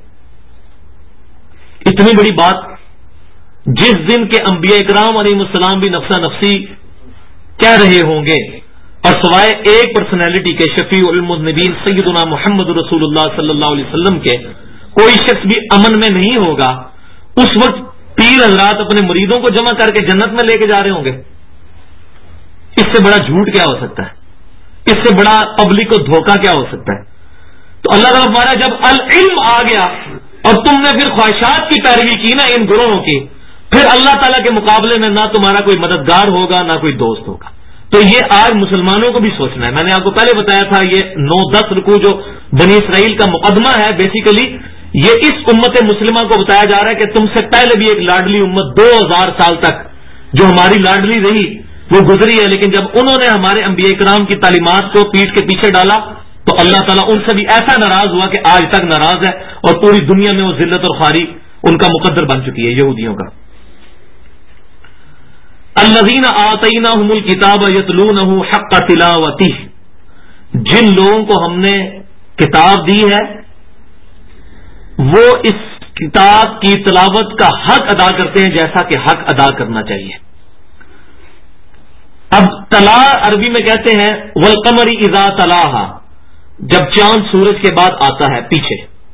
اتنی بڑی بات جس دن کے انبیاء اکرام علیہ السلام بھی نفسا نفسی کہہ رہے ہوں گے، اور سوائے ایک پرسنالٹی کے شفیع المذنبین سیدنا محمد رسول اللہ صلی اللہ علیہ وسلم کے کوئی شخص بھی امن میں نہیں ہوگا، اس وقت پیر حضرات اپنے مریدوں کو جمع کر کے جنت میں لے کے جا رہے ہوں گے. اس سے بڑا جھوٹ کیا ہو سکتا ہے؟ اس سے بڑا پبلک کو دھوکہ کیا ہو سکتا ہے؟ تو اللہ تعالیٰ ہمارا جب العلم آ گیا اور تم نے پھر خواہشات کی پیروی کی نا ان گروہوں کی، پھر اللہ تعالیٰ کے مقابلے میں نہ تمہارا کوئی مددگار ہوگا نہ کوئی دوست ہوگا. تو یہ آج مسلمانوں کو بھی سوچنا ہے. میں نے آپ کو پہلے بتایا تھا یہ 9-10 رکوع جو بنی اسرائیل کا مقدمہ ہے، بیسیکلی یہ اس امت مسلمہ کو بتایا جا رہا ہے کہ تم سے پہلے بھی ایک لاڈلی امت 2000 سال تک جو ہماری لاڈلی رہی وہ گزری ہے، لیکن جب انہوں نے ہمارے انبیاء کرام کی تعلیمات کو پیٹھ کے پیچھے ڈالا تو اللہ تعالیٰ ان سے بھی ایسا ناراض ہوا کہ آج تک ناراض ہے، اور پوری دنیا میں وہ ذلت اور خواری ان کا مقدر بن چکی ہے یہودیوں کا. الذین آتیناہم الکتاب یتلونہ حق تلاوتہ، جن لوگوں کو ہم نے کتاب دی ہے وہ اس کتاب کی تلاوت کا حق ادا کرتے ہیں جیسا کہ حق ادا کرنا چاہیے. اب تلا عربی میں کہتے ہیں والقمر اذا تلاہا، جب چاند سورج کے بعد آتا ہے پیچھے.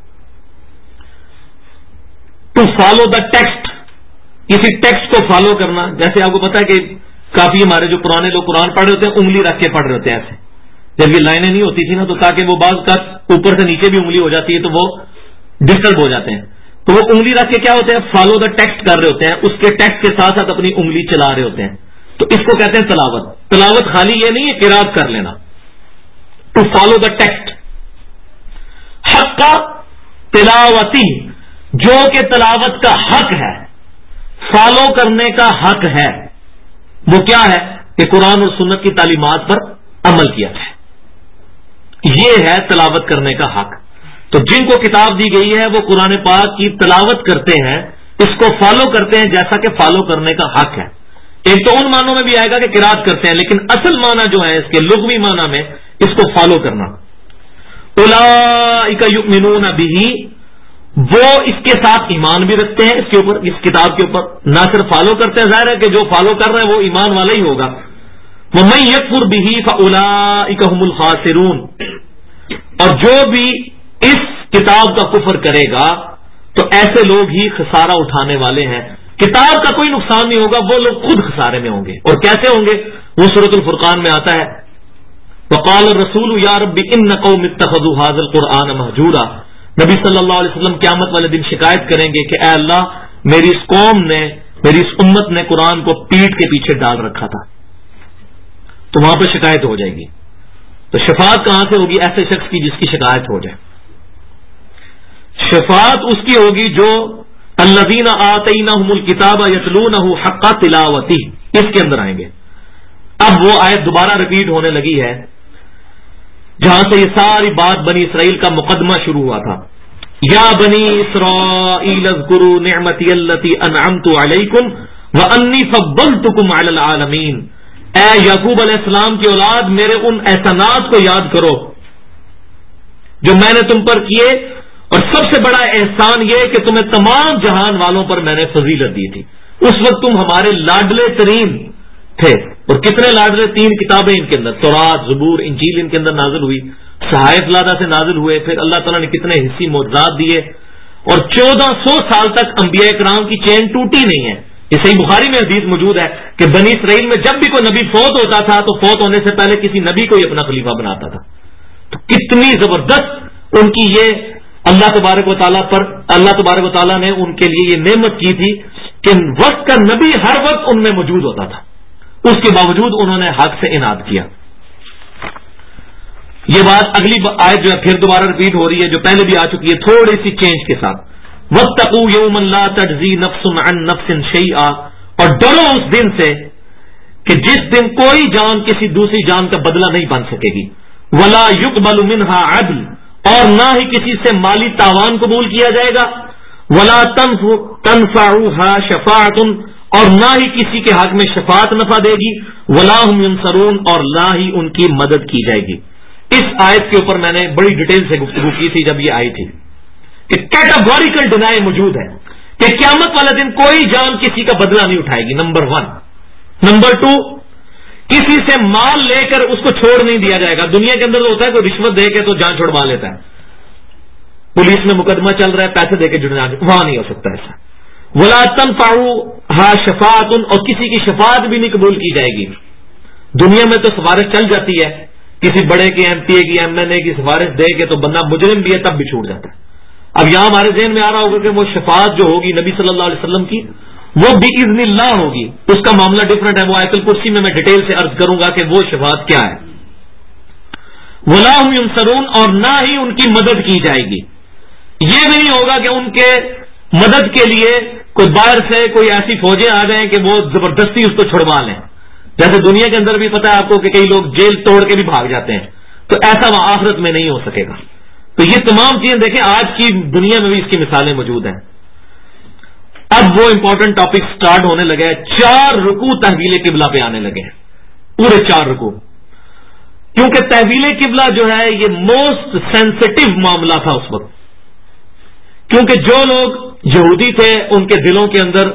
ٹو فالو دا ٹیکسٹ، کسی ٹیکسٹ کو فالو کرنا. جیسے آپ کو پتا ہے کہ کافی ہمارے جو پرانے لوگ قرآن پڑھ رہے ہوتے ہیں انگلی رکھ کے پڑھ رہے ہوتے ہیں ایسے، جب یہ لائنیں نہیں ہوتی تھی نا تو تاکہ وہ بعض کا اوپر سے نیچے بھی انگلی ہو جاتی ہے تو وہ ڈسٹرب ہو جاتے ہیں، تو وہ انگلی رکھ کے کیا ہوتے ہیں فالو دا ٹیکسٹ کر رہے ہوتے ہیں، اس کے ٹیکسٹ کے ساتھ ساتھ اپنی انگلی چلا رہے ہوتے ہیں. تو اس کو کہتے ہیں تلاوت. تلاوت خالی یہ نہیں ہے قرات کر لینا، ٹو فالو دا ٹیکسٹ. حق تلاوتی، جو کہ تلاوت کا حق ہے، فالو کرنے کا حق ہے، وہ کیا ہے کہ قرآن اور سنت کی تعلیمات پر عمل کیا جائے. یہ ہے تلاوت کرنے کا حق. تو جن کو کتاب دی گئی ہے وہ قرآن پاک کی تلاوت کرتے ہیں، اس کو فالو کرتے ہیں جیسا کہ فالو کرنے کا حق ہے. ایک تو ان معنوں میں بھی آئے گا کہ قرات کرتے ہیں، لیکن اصل معنی جو ہے اس کے لغوی معنی میں اس کو فالو کرنا. اولئک یؤمنون بہ، وہ اس کے ساتھ ایمان بھی رکھتے ہیں اس کے اوپر، اس کتاب کے اوپر. نہ صرف فالو کرتے ہیں، ظاہر ہے کہ جو فالو کر رہے ہیں وہ ایمان والا ہی ہوگا. وَمَن يَكْفُرْ بِهِ فَأُولَئِكَ هُمُ الْخَاسِرُونَ، اور جو بھی اس کتاب کا کفر کرے گا تو ایسے لوگ ہی خسارہ اٹھانے والے ہیں. کتاب کا کوئی نقصان نہیں ہوگا، وہ لوگ خود خسارے میں ہوں گے. اور کیسے ہوں گے؟ وہ سورۃ الفرقان میں آتا ہے وقال الرسول یا رب ان قوم اتخذوا هذا القرآن مهجورا. نبی صلی اللہ علیہ وسلم قیامت والے دن شکایت کریں گے کہ اے اللہ میری اس قوم نے، میری اس امت نے قرآن کو پیٹھ کے پیچھے ڈال رکھا تھا. تو وہاں پہ شکایت ہو جائے گی. تو شفاعت کہاں سے ہوگی ایسے شخص کی جس کی شکایت ہو جائے. شفاعت اس کی ہوگی جو الذین آتیناہم الکتاب یتلونہ حق تلاوتہ، اس کے اندر آئیں گے. اب وہ آیت دوبارہ ریپیٹ ہونے لگی ہے جہاں سے یہ ساری بات بنی اسرائیل کا مقدمہ شروع ہوا تھا. یا بنی اسرائیل اذکروا نعمتی التی انعمت علیکم وانی فضلتکم علی العالمین. اے یعقوب علیہ السلام کی اولاد، میرے ان احسانات کو یاد کرو جو میں نے تم پر کیے، اور سب سے بڑا احسان یہ کہ تمہیں تمام جہان والوں پر میں نے فضیلت دی تھی. اس وقت تم ہمارے لاڈلے ترین تھے. اور کتنے لاڈلے؟ 3 کتابیں ان کے اندر، تورات، زبور، انجیل ان کے اندر نازل ہوئی، صحائف لادہ سے نازل ہوئے. پھر اللہ تعالیٰ نے کتنے حصی معجزات دیے، اور 1400 سال تک انبیاء کرام کی چین ٹوٹی نہیں ہے. یہ صحیح بخاری میں حدیث موجود ہے کہ بنی اسرائیل میں جب بھی کوئی نبی فوت ہوتا تھا تو فوت ہونے سے پہلے کسی نبی کو ہی اپنا خلیفہ بناتا تھا. تو کتنی زبردست ان کی یہ اللہ تبارک و تعالیٰ نے ان کے لیے یہ نعمت کی تھی کہ وقت کا نبی ہر وقت ان میں موجود ہوتا تھا. اس کے باوجود انہوں نے حق سے اناد کیا. یہ بات اگلی آیت جو ہے پھر دوبارہ ریپیٹ ہو رہی ہے، جو پہلے بھی آ چکی ہے تھوڑی سی چینج کے ساتھ. وَاتَّقُوا يَوْمًا لَا تَجْزِي نَفْسٌ عَن نَفْسٍ شَيْئًا، اور ڈرو اس دن سے کہ جس دن کوئی جان کسی دوسری جان کا بدلہ نہیں بن سکے گی. وَلَا يُقْبَلُ مِنْهَا عَدْلٌ، اور نہ ہی کسی سے مالی تاوان قبول کیا جائے گا. وَلَا تَنفَعُهَا شَفَاعَةٌ، اور نہ ہی کسی کے حق میں شفاعت نفع دے گی. وَلَا هُمْ يُنصَرُونَ، اور نہ ہی ان کی مدد کی جائے گی. اس آیت کے اوپر میں نے بڑی ڈیٹیل سے گفتگو کی تھی جب یہ آئی تھی کہ کیٹاگوریکل ڈینائی موجود ہے کہ قیامت والا دن کوئی جان کسی کا بدلہ نہیں اٹھائے گی، نمبر 1. نمبر 2، کسی سے مال لے کر اس کو چھوڑ نہیں دیا جائے گا. دنیا کے اندر تو ہوتا ہے کوئی رشوت دے کے تو جان چھڑوا لیتا ہے، پولیس میں مقدمہ چل رہا ہے پیسے دے کے جڑنا، وہاں نہیں ہو سکتا ایسا. وَلَا تَنفَعُهَا شَفَاعَةٌ، اور کسی کی شفاعت بھی نہیں قبول کی جائے گی. دنیا میں تو سفارش چل جاتی ہے، کسی بڑے کی، ایم پی اے کی، ایم این اے کی سفارش دے کے تو بندہ مجرم بھی ہے تب بھی چھوٹ جاتا ہے. اب یہاں ہمارے ذہن میں آ رہا ہوگا کہ وہ شفاعت جو ہوگی نبی صلی اللہ علیہ وسلم کی وہ بِإِذْنِ اللہ ہوگی. اس کا معاملہ ڈفرنٹ ہے، وہ آیت الکرسی میں ڈیٹیل سے عرض کروں گا کہ وہ شفاعت کیا ہے. وَلَا هُمْ يُنصَرُونَ، اور نہ ہی ان کی مدد کی جائے گی. یہ بھی نہیں ہوگا کہ ان کے مدد کے لیے کوئی باہر سے کوئی ایسی فوجیں آ جائیں کہ وہ زبردستی اس کو چھڑوا لیں. جیسے دنیا کے اندر بھی پتا ہے آپ کو کہ کئی لوگ جیل توڑ کے بھی بھاگ جاتے ہیں، تو ایسا وہاں آخرت میں نہیں ہو سکے گا. تو یہ تمام چیزیں دیکھیں آج کی دنیا میں بھی اس کی مثالیں موجود ہیں. اب وہ امپورٹنٹ ٹاپک سٹارٹ ہونے لگے ہیں. 4 رکوع تحویل قبلہ پہ آنے لگے ہیں، پورے 4 رکوع، کیونکہ تحویل قبلہ جو ہے یہ موسٹ سینسٹیو معاملہ تھا اس وقت. کیونکہ جو لوگ یہودی تھے ان کے دلوں کے اندر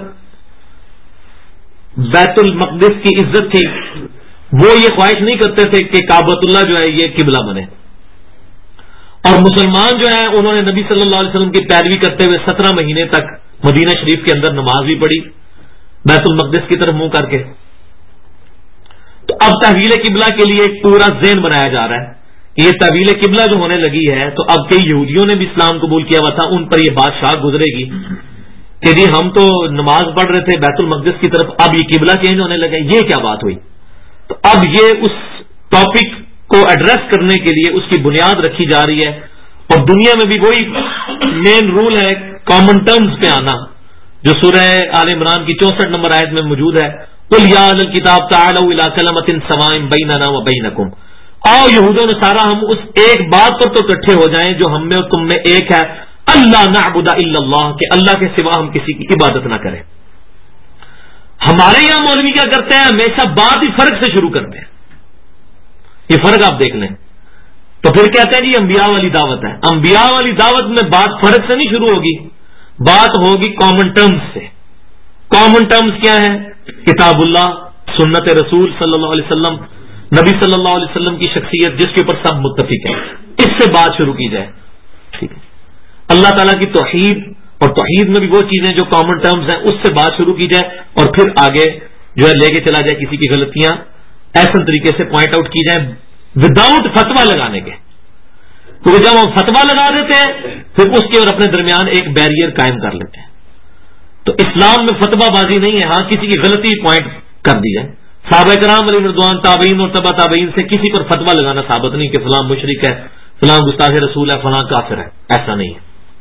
بیت المقدس کی عزت تھی، وہ یہ خواہش نہیں کرتے تھے کہ کعبۃ اللہ جو ہے یہ قبلہ بنے. اور مسلمان جو ہیں انہوں نے نبی صلی اللہ علیہ وسلم کی پیروی کرتے ہوئے 17 مہینے تک مدینہ شریف کے اندر نماز بھی پڑھی بیت المقدس کی طرف منہ کر کے. تو اب تحویل قبلہ کے لیے ایک پورا ذہن بنایا جا رہا ہے کہ یہ تحویل قبلہ جو ہونے لگی ہے، تو اب کئی یہودیوں نے بھی اسلام قبول کیا ہوا تھا، ان پر یہ بات شاہ گزرے گی کہ جی ہم تو نماز پڑھ رہے تھے بیت المقدس کی طرف، اب یہ قبلہ چینج ہونے لگا، یہ کیا بات ہوئی. تو اب یہ اس ٹاپک کو ایڈریس کرنے کے لیے اس کی بنیاد رکھی جا رہی ہے. اور دنیا میں بھی وہی مین رول ہے کامن ٹرمز پہ آنا، جو سورہ آل عمران کی 64 نمبر آیت میں موجود ہے. قُلْ يَا أَهْلَ الْكِتَابِ تَعَالَوْا إِلَىٰ كَلِمَةٍ سَوَاءٍ بَيْنَنَا وَبَيْنَكُمْ، آؤ یہود و نصارا ہم اس ایک بات پر تو اکٹھے ہو جائیں جو ہم میں اور تم میں ایک ہے، اللہ نعبد الا اللہ، کہ اللہ کے سوا ہم کسی کی عبادت نہ کریں. ہمارے یہاں مولوی کیا کرتے ہیں، ہمیشہ بات ہی فرق سے شروع کرتے ہیں. یہ فرق آپ دیکھ لیں. تو پھر کہتے ہیں جی انبیاء والی دعوت ہے. انبیاء والی دعوت میں بات فرق سے نہیں شروع ہوگی، بات ہوگی کامن ٹرمز سے. کامن ٹرمز کیا ہے؟ کتاب اللہ، سنت رسول صلی اللہ علیہ وسلم، نبی صلی اللہ علیہ وسلم کی شخصیت جس کے اوپر سب متفق ہیں، اس سے بات شروع کی جائے. ٹھیک ہے. اللہ تعالیٰ کی توحید، اور توحید میں بھی وہ چیزیں جو کامن ٹرمز ہیں اس سے بات شروع کی جائے، اور پھر آگے جو ہے لے کے چلا جائے کسی کی غلطیاں ایسے طریقے سے پوائنٹ آؤٹ کی جائیں وداؤٹ فتویٰ لگانے کے. کیونکہ جب ہم فتویٰ لگا دیتے ہیں پھر اس کے اور اپنے درمیان ایک بیریئر قائم کر لیتے ہیں. تو اسلام میں فتویٰ بازی نہیں ہے، ہاں کسی کی غلطی پوائنٹ کر دی جائے. صحابہ کرام علیہ رضوان، تابعین اور تبع تابعین سے کسی پر فتویٰ لگانا ثابت نہیں کہ فلاں مشرک ہے، فلاں گستاخ رسول ہے، فلاں کافر ہے، ایسا نہیں ہے.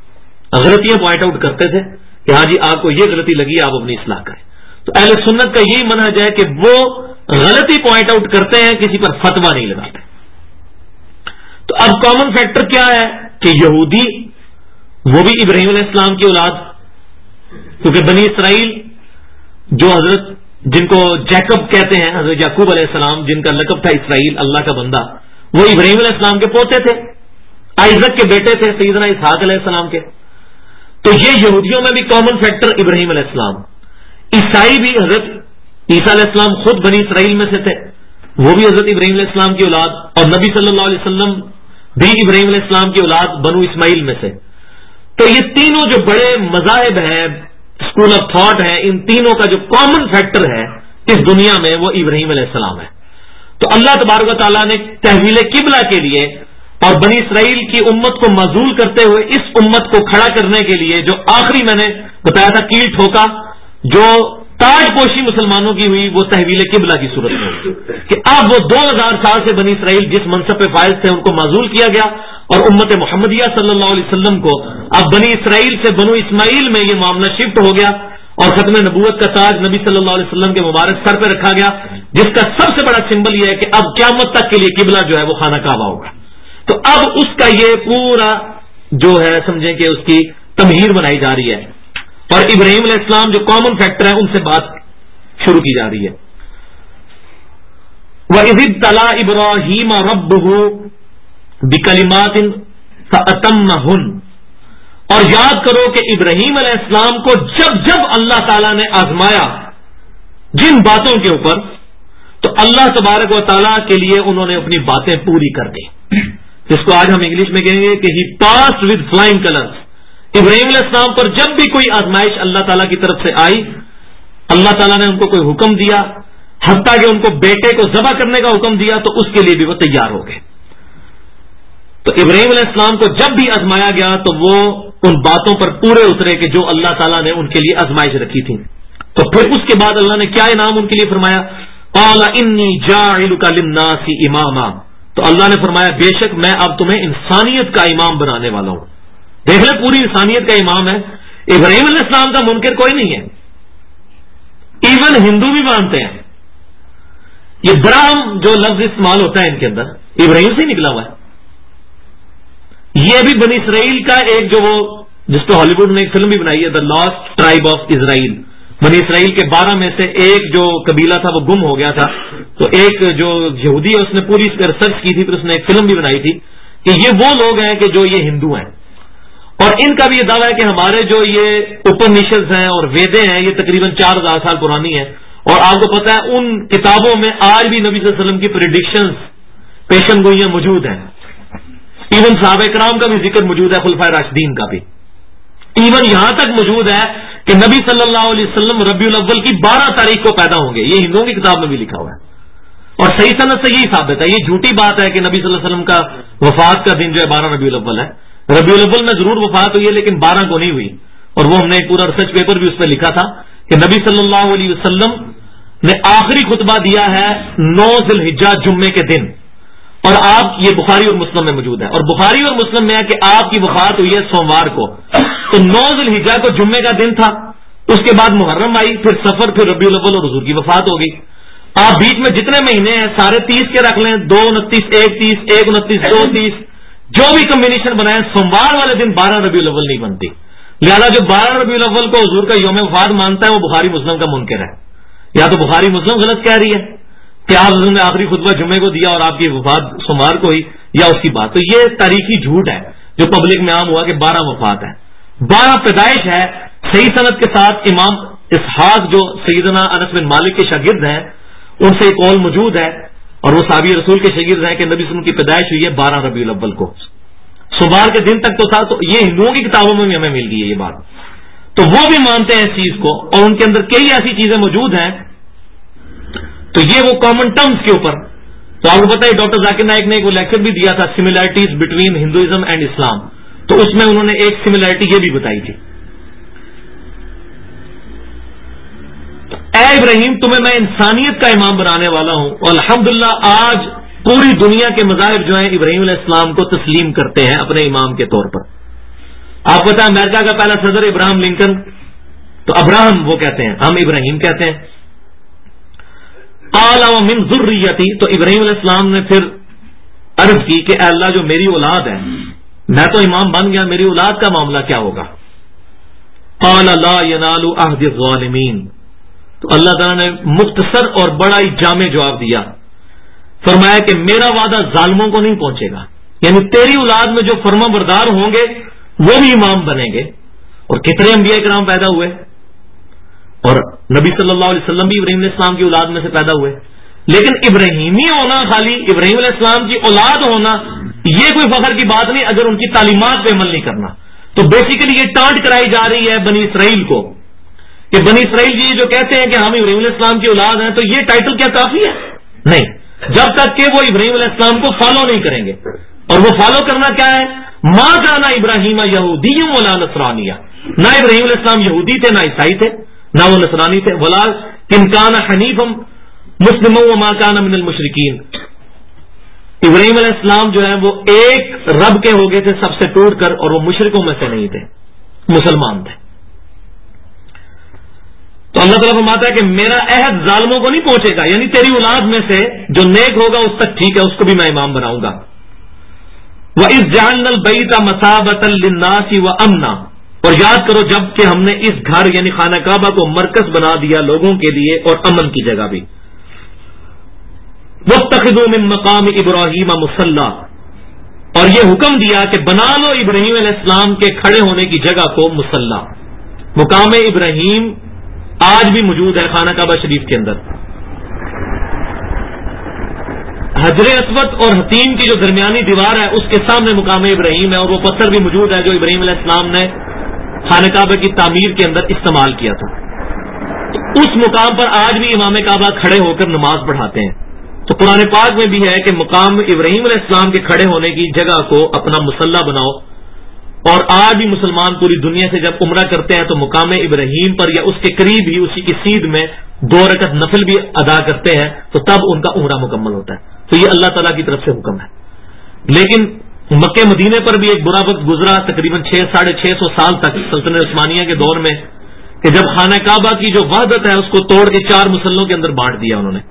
غلطیاں پوائنٹ آؤٹ کرتے تھے کہ ہاں جی آپ کو یہ غلطی لگی آپ اپنی اصلاح کریں. تو اہل سنت کا یہی منہج ہے کہ وہ غلطی پوائنٹ آؤٹ کرتے ہیں, کسی پر فتویٰ نہیں لگاتے. تو اب کامن فیکٹر کیا ہے کہ یہودی وہ بھی ابراہیم علیہ السلام کی اولاد, کیونکہ بنی اسرائیل جو حضرت جن کو جیکب کہتے ہیں, حضرت یعقوب علیہ السلام جن کا لقب تھا اسرائیل اللہ کا بندہ, وہ ابراہیم علیہ السلام کے پوتے تھے, آئزک کے بیٹے تھے سیدنا اسحاق علیہ السلام کے. تو یہ یہودیوں میں بھی کامن فیکٹر ابراہیم علیہ السلام. عیسائی بھی حضرت عیسیٰ علیہ السلام خود بنی اسرائیل میں سے تھے, وہ بھی حضرت ابراہیم علیہ السلام کی اولاد, اور نبی صلی اللہ علیہ وسلم بھی ابراہیم علیہ السلام کی اولاد بنو اسماعیل میں سے. تو یہ تینوں جو بڑے مذاہب ہیں, اسکول آف تھاٹ ہیں, ان تینوں کا جو کامن فیکٹر ہے اس دنیا میں وہ ابراہیم علیہ السلام ہے. تو اللہ تبارک و تعالیٰ نے تحویل قبلہ کے لیے اور بنی اسرائیل کی امت کو معزول کرتے ہوئے اس امت کو کھڑا کرنے کے لیے جو آخری میں نے بتایا تھا کیل ٹھوکا, جو تاج پوشی مسلمانوں کی ہوئی, وہ تحویل قبلہ کی صورت میں کہ اب وہ 2000 سال سے بنی اسرائیل جس منصب پہ فائز تھے ان کو معزول کیا گیا, اور امت محمدیہ صلی اللہ علیہ وسلم کو اب بنی اسرائیل سے بنو اسماعیل میں یہ معاملہ شفٹ ہو گیا, اور ختم نبوت کا تاج نبی صلی اللہ علیہ وسلم کے مبارک سر پہ رکھا گیا, جس کا سب سے بڑا سمبل یہ ہے کہ اب قیامت تک کے لیے قبلہ جو ہے وہ خانہ کعبہ ہوگا. تو اب اس کا یہ پورا جو ہے سمجھیں کہ اس کی تمہیر بنائی جا رہی ہے, اور ابراہیم علیہ السلام جو کامن فیکٹر ہے ان سے بات شروع کی جا رہی ہے. وَإِذِ ابْتَلَىٰ إِبْرَاهِيمَ رَبُّهُ بِكَلِمَاتٍ فَأَتَمَّهُنَّ, اور یاد کرو کہ ابراہیم علیہ السلام کو جب جب اللہ تعالیٰ نے آزمایا جن باتوں کے اوپر, تو اللہ تبارک و تعالیٰ کے لیے انہوں نے اپنی باتیں پوری کر دی, جس کو آج ہم انگلش میں کہیں گے کہ ہی پاسڈ ود فلائنگ کلرز. ابراہیم علیہ السلام پر جب بھی کوئی آزمائش اللہ تعالیٰ کی طرف سے آئی, اللہ تعالیٰ نے ان کو کوئی حکم دیا, حتیٰ کہ ان کو بیٹے کو ذبح کرنے کا حکم دیا, تو اس کے لیے بھی وہ تیار ہو گئے. تو ابراہیم علیہ السلام کو جب بھی آزمایا گیا تو وہ ان باتوں پر پورے اترے کہ جو اللہ تعالیٰ نے ان کے لیے آزمائش رکھی تھی. تو پھر اس کے بعد اللہ نے کیا انعام ان کے لیے فرمایا, قال انی جاعلک للناس اماما, تو اللہ نے فرمایا بے شک میں اب تمہیں انسانیت کا امام بنانے والا ہوں. دیکھ لیں پوری انسانیت کا امام ہے. ابراہیم علیہ السلام کا منکر کوئی نہیں ہے, ایون ہندو بھی مانتے ہیں. یہ برہم جو لفظ استعمال ہوتا ہے ان کے اندر ابراہیم سے نکلا ہوا ہے. یہ بھی بنی اسرائیل کا ایک جو وہ جس پہ ہالی ووڈ نے ایک فلم بھی بنائی ہے, the last tribe of Israel. بنی اسرائیل کے 12 میں سے ایک جو قبیلہ تھا وہ گم ہو گیا تھا, تو ایک جو یہودی ہے اس نے پوری اس پہ ریسرچ کی تھی, پھر اس نے ایک فلم بھی بنائی تھی کہ یہ وہ لوگ ہیں کہ جو یہ ہندو ہیں, اور ان کا بھی یہ دعویٰ ہے کہ ہمارے جو یہ اپنشدز ہیں اور ویدیں ہیں یہ تقریباً 4000 سال پرانی ہیں, اور آپ کو پتا ہے ان کتابوں میں آج بھی نبی صلی اللہ علیہ وسلم کی پریڈکشنز پیشن گوئیاں موجود ہیں. ایون صحابہ کرام کا بھی ذکر موجود ہے, خلفائے راشدین کا بھی. ایون یہاں تک موجود ہے کہ نبی صلی اللہ علیہ وسلم ربیع الاول کی 12 تاریخ کو پیدا ہوں گے, یہ ہندوؤں کی کتاب میں بھی لکھا ہوا ہے, اور صحیح سند سے یہی ثابت ہے. یہ جھوٹی بات ہے کہ نبی صلی اللہ علیہ وسلم کا وفات کا دن جو ہے 12 ربیع الاول ہے. ربیع الاول میں ضرور وفات ہوئی ہے لیکن 12 کو نہیں ہوئی, اور وہ ہم نے ایک پورا ریسرچ پیپر بھی اس پہ لکھا تھا کہ نبی صلی اللہ علیہ وسلم نے آخری خطبہ دیا ہے 9 ذی الحجہ جمعے کے دن, اور آپ یہ بخاری اور مسلم میں موجود ہے, اور بخاری اور مسلم میں ہے کہ آپ کی وفات ہوئی ہے سوموار کو, تو 9 ذی الحجہ کو جمعے کا دن تھا. اس کے بعد محرم آئی, پھر سفر, پھر ربیع الاول, اور حضور کی وفات ہو گئی. آپ بیچ میں جتنے مہینے ہیں سارے 30 کے رکھ لیں, 2 29 1 30 1 29 2 30, جو بھی کمبینیشن بنائیں, سوموار والے دن 12 ربیع الاول نہیں بنتی. لہذا جو 12 ربیع الاول کو حضور کا یوم وفات مانتا ہے وہ بخاری مسلم کا منکر ہے. یا تو بخاری مسلم غلط کہہ رہی ہے کہ آپ حضور نے آخری خطبہ جمعے کو دیا اور آپ کی وفات سوموار کو ہوئی, یا اس کی بات. تو یہ تاریخی جھوٹ ہے جو پبلک میں عام ہوا کہ 12 وفات ہے, 12 پیدائش ہے. صحیح سند کے ساتھ امام اسحاق جو سیدنا انس بن مالک کے شاگرد ہیں ان سے ایک قول موجود ہے, اور وہ صحابی رسول کے شاگرد ہیں کہ نبی صلی اللہ علیہ وسلم کی پیدائش ہوئی ہے 12 ربیع الاول کو, سوموار کے دن تک تو تھا. تو یہ ہندوؤں کی کتابوں میں بھی ہمیں مل گئی ہے یہ بات, تو وہ بھی مانتے ہیں اس چیز کو, اور ان کے اندر کئی ایسی چیزیں موجود ہیں. تو یہ وہ کامن ٹرمز کے اوپر, تو آپ کو پتا ہے ڈاکٹر ذاکر نائک نے ایک لیکچر بھی دیا تھا similarities between Hinduism and Islam, تو اس میں انہوں نے ایک سملیرٹی یہ بھی بتائی تھی, اے ابراہیم تمہیں میں انسانیت کا امام بنانے والا ہوں, اور الحمدللہ آج پوری دنیا کے مذاہب جو ہیں ابراہیم علیہ السلام کو تسلیم کرتے ہیں اپنے امام کے طور پر. آپ پتہ امریکہ کا پہلا صدر ابراہم لنکن، تو ابراہم وہ کہتے ہیں، ہم ابراہیم کہتے ہیں. قال ومن ذریتی، تو ابراہیم علیہ السلام نے پھر عرض کی کہ اے اللہ جو میری اولاد ہے، میں تو امام بن گیا، میری اولاد کا معاملہ کیا ہوگا؟ قال لا ینال عہد الظالمین، تو اللہ تعالیٰ نے مختصر اور بڑا ہی جامع جواب دیا، فرمایا کہ میرا وعدہ ظالموں کو نہیں پہنچے گا، یعنی تیری اولاد میں جو فرما بردار ہوں گے وہ بھی امام بنیں گے. اور کتنے انبیاء کرام پیدا ہوئے، اور نبی صلی اللہ علیہ وسلم بھی ابراہیم علیہ السلام کی اولاد میں سے پیدا ہوئے. لیکن ابراہیمی ہونا، خالی ابراہیم علیہ السلام کی اولاد ہونا، یہ کوئی فخر کی بات نہیں اگر ان کی تعلیمات پہ عمل نہیں کرنا. تو بیسیکلی یہ ٹانٹ کرائی جا رہی ہے بنی اسرائیل کو کہ بنی اسرائیل جی جو کہتے ہیں کہ ہم ابراہیم علیہ السلام کی اولاد ہیں، تو یہ ٹائٹل کیا کافی ہے؟ نہیں، جب تک کہ وہ ابراہیم علیہ السلام کو فالو نہیں کریں گے. اور وہ فالو کرنا کیا ہے؟ ما کان ابراہیم یہودی ولا نصرانیہ، نہ ابراہیم علیہ السلام یہودی تھے، نہ عیسائی تھے، نہ وہ نصرانی تھے. ولکن کان حنیفا مسلما وما کان من المشرکین، ابراہیم علیہ السلام جو ہے وہ ایک رب کے ہو گئے تھے سب سے ٹوٹ کر، اور وہ مشرکوں میں سے نہیں تھے، مسلمان تھے. تو اللہ تعالیٰ فرماتا ہے کہ میرا عہد ظالموں کو نہیں پہنچے گا، یعنی تیری اولاد میں سے جو نیک ہوگا اس تک ٹھیک ہے، اس کو بھی میں امام بناؤں گا. وَإِذْ جَعَلْنَا الْبَيْتَ مَثَابَةً لِلنَّاسِ وَأَمْنًا، اور یاد کرو جب کہ ہم نے اس گھر یعنی خانہ کعبہ کو مرکز بنا دیا لوگوں کے لیے اور امن کی جگہ بھی. وَاتَّخِذُوا مِن مَّقَامِ إِبْرَاهِيمَ مُصَلًّى، اور یہ حکم دیا کہ بنا لو ابراہیم علیہ السلام کے کھڑے ہونے کی جگہ کو مصلی. مقام ابراہیم آج بھی موجود ہے خانہ کعبہ شریف کے اندر. حجر اسود اور حتیم کی جو درمیانی دیوار ہے اس کے سامنے مقام ابراہیم ہے، اور وہ پتھر بھی موجود ہے جو ابراہیم علیہ السلام نے خانہ کعبہ کی تعمیر کے اندر استعمال کیا تھا. تو اس مقام پر آج بھی امام کعبہ کھڑے ہو کر نماز پڑھاتے ہیں. تو قرآن پاک میں بھی ہے کہ مقام ابراہیم علیہ السلام کے کھڑے ہونے کی جگہ کو اپنا مصلی بناؤ. اور آج بھی مسلمان پوری دنیا سے جب عمرہ کرتے ہیں تو مقام ابراہیم پر یا اس کے قریب ہی اسی کی سیدھ میں 2 رکعت نفل بھی ادا کرتے ہیں، تو تب ان کا عمرہ مکمل ہوتا ہے. تو یہ اللہ تعالیٰ کی طرف سے حکم ہے. لیکن مکہ مدینے پر بھی ایک برا وقت گزرا تقریباً 600-650 سال تک سلطنت عثمانیہ کے دور میں، کہ جب خانہ کعبہ کی جو وحدت ہے اس کو توڑ کے 4 مسلوں کے اندر بانٹ دیا انہوں نے.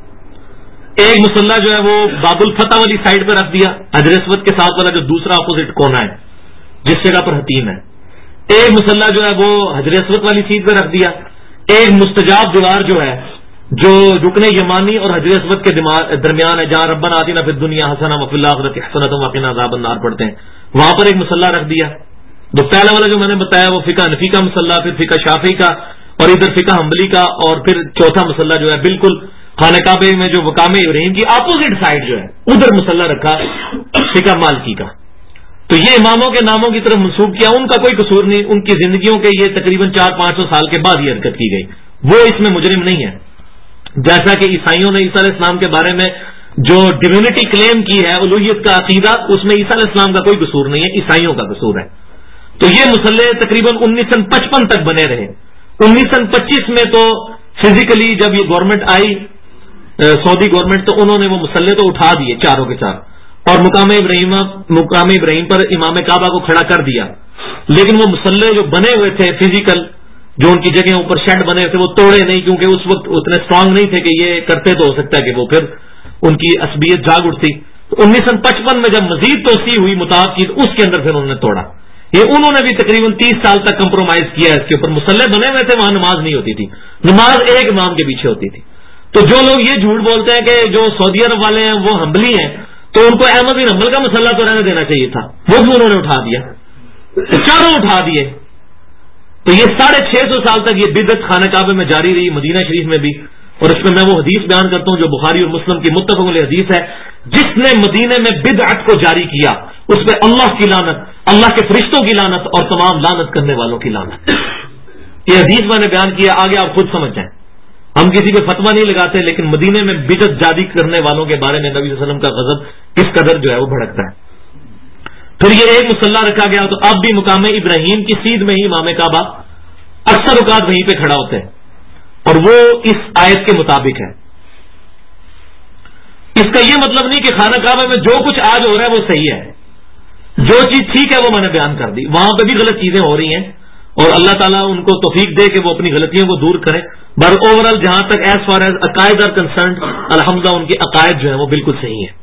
ایک مسلح جو ہے وہ باب الفتح والی سائڈ پہ رکھ دیا، حجر اسود کے ساتھ والا جو دوسرا اپوزٹ کونا ہے جس جگہ پر حتیم ہے. ایک مسلح جو ہے وہ حجر اسود والی سیٹ پہ رکھ دیا. ایک مستجاب دیوار جو ہے جو رکن یمانی اور حجر اسود کے درمیان ہے، جہاں ربنا آتنا فی الدنیا حسنہ وفی الآخرۃ حسنۃ وقنا عذاب النار پڑھتے ہیں، وہاں پر ایک مسلح رکھ دیا. تو پہلا والا جو میں نے بتایا وہ فقہ حنفی کا مسلح، پھر فقہ شافعی کا، اور ادھر فقہ حنبلی کا، اور پھر چوتھا مسلح جو ہے بالکل خانہ کعبے میں جو مقام ابراہیم کی اپوزٹ سائڈ جو ہے ادھر مسلح رکھا فقہ مالکی کا. تو یہ اماموں کے ناموں کی طرف منسوب کیا، ان کا کوئی قصور نہیں، ان کی زندگیوں کے یہ تقریباً 400-500 سال کے بعد یہ حرکت کی گئی، وہ اس میں مجرم نہیں ہے. جیسا کہ عیسائیوں نے عیسیٰ علیہ السلام کے بارے میں جو ڈیوینٹی کلیم کی ہے، الوہیت کا عقیدہ، اس میں عیسیٰ علیہ السلام کا کوئی قصور نہیں ہے، عیسائیوں کا قصور ہے. تو یہ مسلح تقریباً 1955 تک بنے رہے. 1925 میں تو فزیکلی جب یہ گورنمنٹ آئی سعودی گورنمنٹ، تو انہوں نے وہ مسلح تو اٹھا دیے چاروں کے چار، اور مقام ابراہیم پر امام کعبہ کو کھڑا کر دیا. لیکن وہ مسلح جو بنے ہوئے تھے فزیکل، جو ان کی جگہ اوپر شیڈ بنے ہوئے تھے، وہ توڑے نہیں، کیونکہ اس وقت اتنے اسٹرانگ نہیں تھے کہ یہ کرتے تو ہو سکتا ہے کہ وہ پھر ان کی عصبیت جاگ اٹھتی. تو 1955 میں جب مزید توسیع ہوئی مطاف کی، تو اس کے اندر پھر انہوں نے توڑا. یہ انہوں نے بھی تقریباً 30 سال تک کمپرومائز کیا اس کے اوپر. مسلح بنے ہوئے تھے، وہاں نماز نہیں ہوتی تھی، نماز ایک امام کے پیچھے ہوتی تھی. تو جو لوگ یہ جھوٹ بولتے ہیں کہ جو سعودی عرب والے ہیں وہ حنبلی ہیں، تو ان کو احمد بن حنبل کا مسلح تو رہنے دینا چاہیے تھا، وہ بھی انہوں نے اٹھا دیا، چاروں اٹھا دیے. تو یہ 650 سال تک یہ بدعت خانہ کعبے میں جاری رہی، مدینہ شریف میں بھی. اور اس میں میں وہ حدیث بیان کرتا ہوں جو بخاری اور مسلم کی متفق علیہ حدیث ہے، جس نے مدینے میں بدعت کو جاری کیا اس پہ اللہ کی لعنت، اللہ کے فرشتوں کی لعنت اور تمام لعنت کرنے والوں کی لعنت. یہ حدیث میں نے بیان کیا، آگے آپ خود سمجھ جائیں. ہم کسی پہ فتویٰ نہیں لگاتے، لیکن مدینے میں بدعت جاری کرنے والوں کے بارے میں نبی صلی اللہ علیہ وسلم کا غضب کس قدر جو ہے وہ بھڑکتا ہے. پھر یہ ایک مسلح رکھا گیا، تو اب بھی مقام ابراہیم کی سیدھ میں ہی امام کعبہ اکثر اوقات وہیں پہ کھڑا ہوتے ہیں، اور وہ اس آیت کے مطابق ہے. اس کا یہ مطلب نہیں کہ خانہ کعبہ میں جو کچھ آج ہو رہا ہے وہ صحیح ہے. جو چیز ٹھیک ہے وہ میں نے بیان کر دی، وہاں پہ بھی غلط چیزیں ہو رہی ہیں اور اللہ تعالیٰ ان کو توفیق دے کہ وہ اپنی غلطیوں کو دور کریں. بٹ اوور آل جہاں تک ایز فار ایز عقائد آر کنسرنڈ، الحمدللہ ان کے عقائد جو ہیں وہ بالکل صحیح ہیں.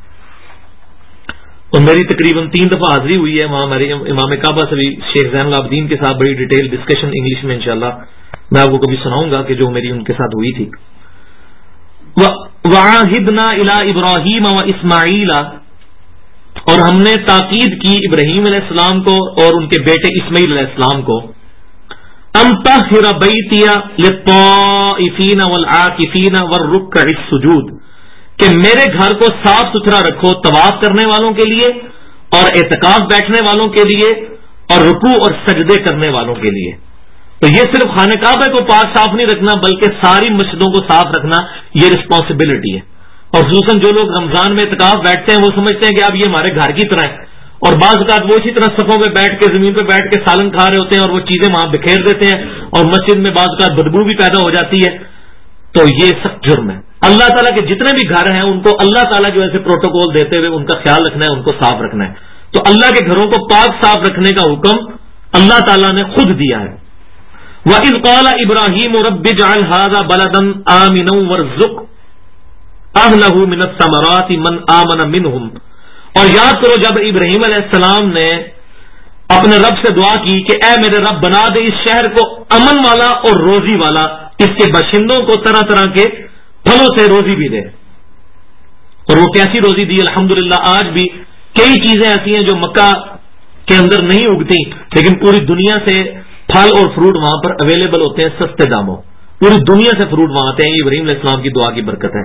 اور میری تقریباً 3 دفعہ حاضری ہوئی ہے وہاں میرے امام کعبہ سے بھی شیخ زین العابدین کے ساتھ بڑی ڈیٹیل ڈسکشن انگلش میں انشاءاللہ میں آپ کو کبھی سناؤں گا کہ جو میری ان کے ساتھ ہوئی تھی. وَعَاهِدْنَا إِلَىٰ إِبْرَاهِيمَ وَإِسْمَاعِيلَ، اور ہم نے تاکید کی ابراہیم علیہ السلام کو اور ان کے بیٹے اسماعیل علیہ السلام کو، أَن طَهِّرَ بَيْتِيَ لِلطَّائِفِينَ وَالْعَاكِفِينَ وَالرُّكَّعِ السُّجُودِ، کہ میرے گھر کو صاف ستھرا رکھو طواف کرنے والوں کے لیے اور اعتکاف بیٹھنے والوں کے لیے اور رکوع اور سجدے کرنے والوں کے لیے. تو یہ صرف خانہ کعبہ کو پاک صاف نہیں رکھنا بلکہ ساری مسجدوں کو صاف رکھنا یہ رسپانسبلٹی ہے. اور خصوصاً جو لوگ رمضان میں اعتکاف بیٹھتے ہیں وہ سمجھتے ہیں کہ اب یہ ہمارے گھر کی طرح ہے، اور بعض اوقات وہ اسی طرح صفوں پہ بیٹھ کے زمین پہ بیٹھ کے سالن کھا رہے ہوتے ہیں اور وہ چیزیں وہاں بکھیر دیتے ہیں اور مسجد میں بعض اوقات بدبو بھی پیدا ہو جاتی ہے. تو یہ سخت جرم ہے. اللہ تعالیٰ کے جتنے بھی گھر ہیں ان کو اللہ تعالیٰ جو ایسے پروٹوکول دیتے ہوئے ان کا خیال رکھنا ہے، ان کو صاف رکھنا ہے. تو اللہ کے گھروں کو پاک صاف رکھنے کا حکم اللہ تعالیٰ نے خود دیا ہے. وَإِذْ قَالَ إِبْرَاهِيمُ رَبِّ اجْعَلْ هَٰذَا بَلَدًا آمِنًا وَارْزُقْ أَهْلَهُ مِنَ الثَّمَرَاتِ مَنْ آمَنَ مِنْهُمْ، اور یاد کرو جب ابراہیم علیہ السلام نے اپنے رب سے دعا کی کہ اے میرے رب بنا دے اس شہر کو امن والا اور روزی والا، اس کے باشندوں کو طرح طرح کے پھلوں سے روزی بھی دے. اور وہ کیسی روزی دی؟ الحمدللہ آج بھی کئی چیزیں ایسی ہیں جو مکہ کے اندر نہیں اگتی لیکن پوری دنیا سے پھل اور فروٹ وہاں پر اویلیبل ہوتے ہیں سستے داموں. پوری دنیا سے فروٹ وہاں آتے ہیں. یہ ابراہیم علیہ السلام کی دعا کی برکت ہے.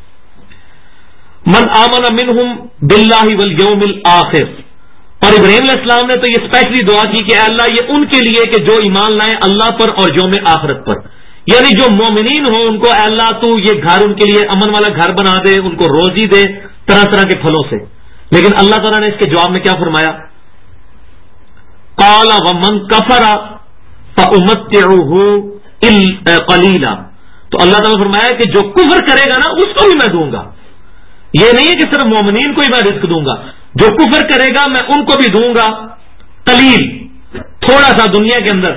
من آمن منہم باللہ والیوم الآخر، اور ابراہیم علیہ السلام نے تو یہ اسپیشلی دعا کی کہ اے اللہ یہ ان کے لیے کہ جو ایمان لائیں اللہ پر اور یوم آخرت پر، یعنی جو مومنین ہوں ان کو اے اللہ تو یہ گھر ان کے لیے امن والا گھر بنا دے، ان کو روزی دے طرح طرح کے پھلوں سے. لیکن اللہ تعالیٰ نے اس کے جواب میں کیا فرمایا؟ قال ومن کفر فأمتعه قلیلا، تو اللہ تعالیٰ نے فرمایا کہ جو کفر کرے گا نا اس کو بھی میں دوں گا. یہ نہیں ہے کہ صرف مومنین کو ہی میں رزق دوں گا، جو کفر کرے گا میں ان کو بھی دوں گا قلیل، تھوڑا سا دنیا کے اندر.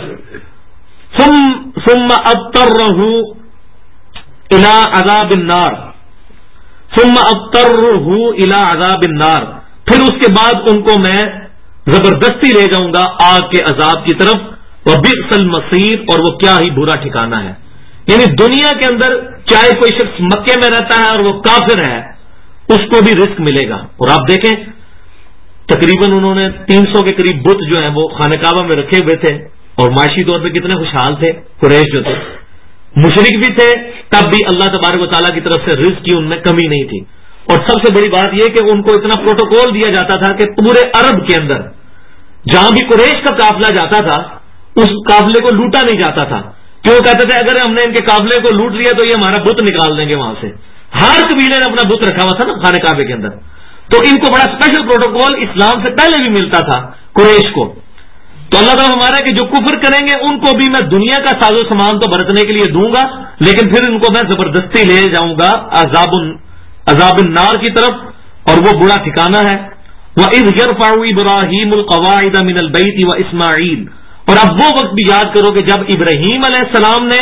ثم اضطره الى عذاب النار، ثم اضطره الى عذاب النار، پھر اس کے بعد ان کو میں زبردستی لے جاؤں گا آگ کے عذاب کی طرف. وبئس المصیر، اور وہ کیا ہی برا ٹھکانہ ہے. یعنی دنیا کے اندر چاہے کوئی شخص مکے میں رہتا ہے اور وہ کافر ہے اس کو بھی رزق ملے گا. اور آپ دیکھیں تقریباً انہوں نے 300 کے قریب بت جو ہیں وہ خانہ کعبہ میں رکھے ہوئے تھے اور معاشی طور پہ کتنے خوشحال تھے. قریش جو تھے مشرک بھی تھے تب بھی اللہ تبارک و تعالیٰ کی طرف سے رزق کی ان میں کمی نہیں تھی. اور سب سے بڑی بات یہ کہ ان کو اتنا پروٹوکول دیا جاتا تھا کہ پورے عرب کے اندر جہاں بھی قریش کا قافلہ جاتا تھا اس قافلے کو لوٹا نہیں جاتا تھا. کیوں کہتے تھے اگر ہم نے ان کے قافلے کو لوٹ لیا تو یہ ہمارا بت نکال دیں گے وہاں سے. ہر قبیلے نے اپنا بت رکھا ہوا تھا نا خانہ کعبے کے اندر، تو ان کو بڑا اسپیشل پروٹوکول اسلام سے پہلے بھی ملتا تھا قریش کو. تو اللہ تعالیٰ ہمارا کہ جو کفر کریں گے ان کو بھی میں دنیا کا ساز و سامان تو برتنے کے لیے دوں گا لیکن پھر ان کو میں زبردستی لے جاؤں گا عذاب النار کی طرف، اور وہ برا ٹھکانہ ہے. وَإِذْ يَرْفَعُ إِبْرَاهِيمُ الْقَوَاعِدَ مِنَ الْبَيْتِ وَإِسْمَاعِيلُ، اور اب وہ وقت بھی یاد کرو کہ جب ابراہیم علیہ السلام نے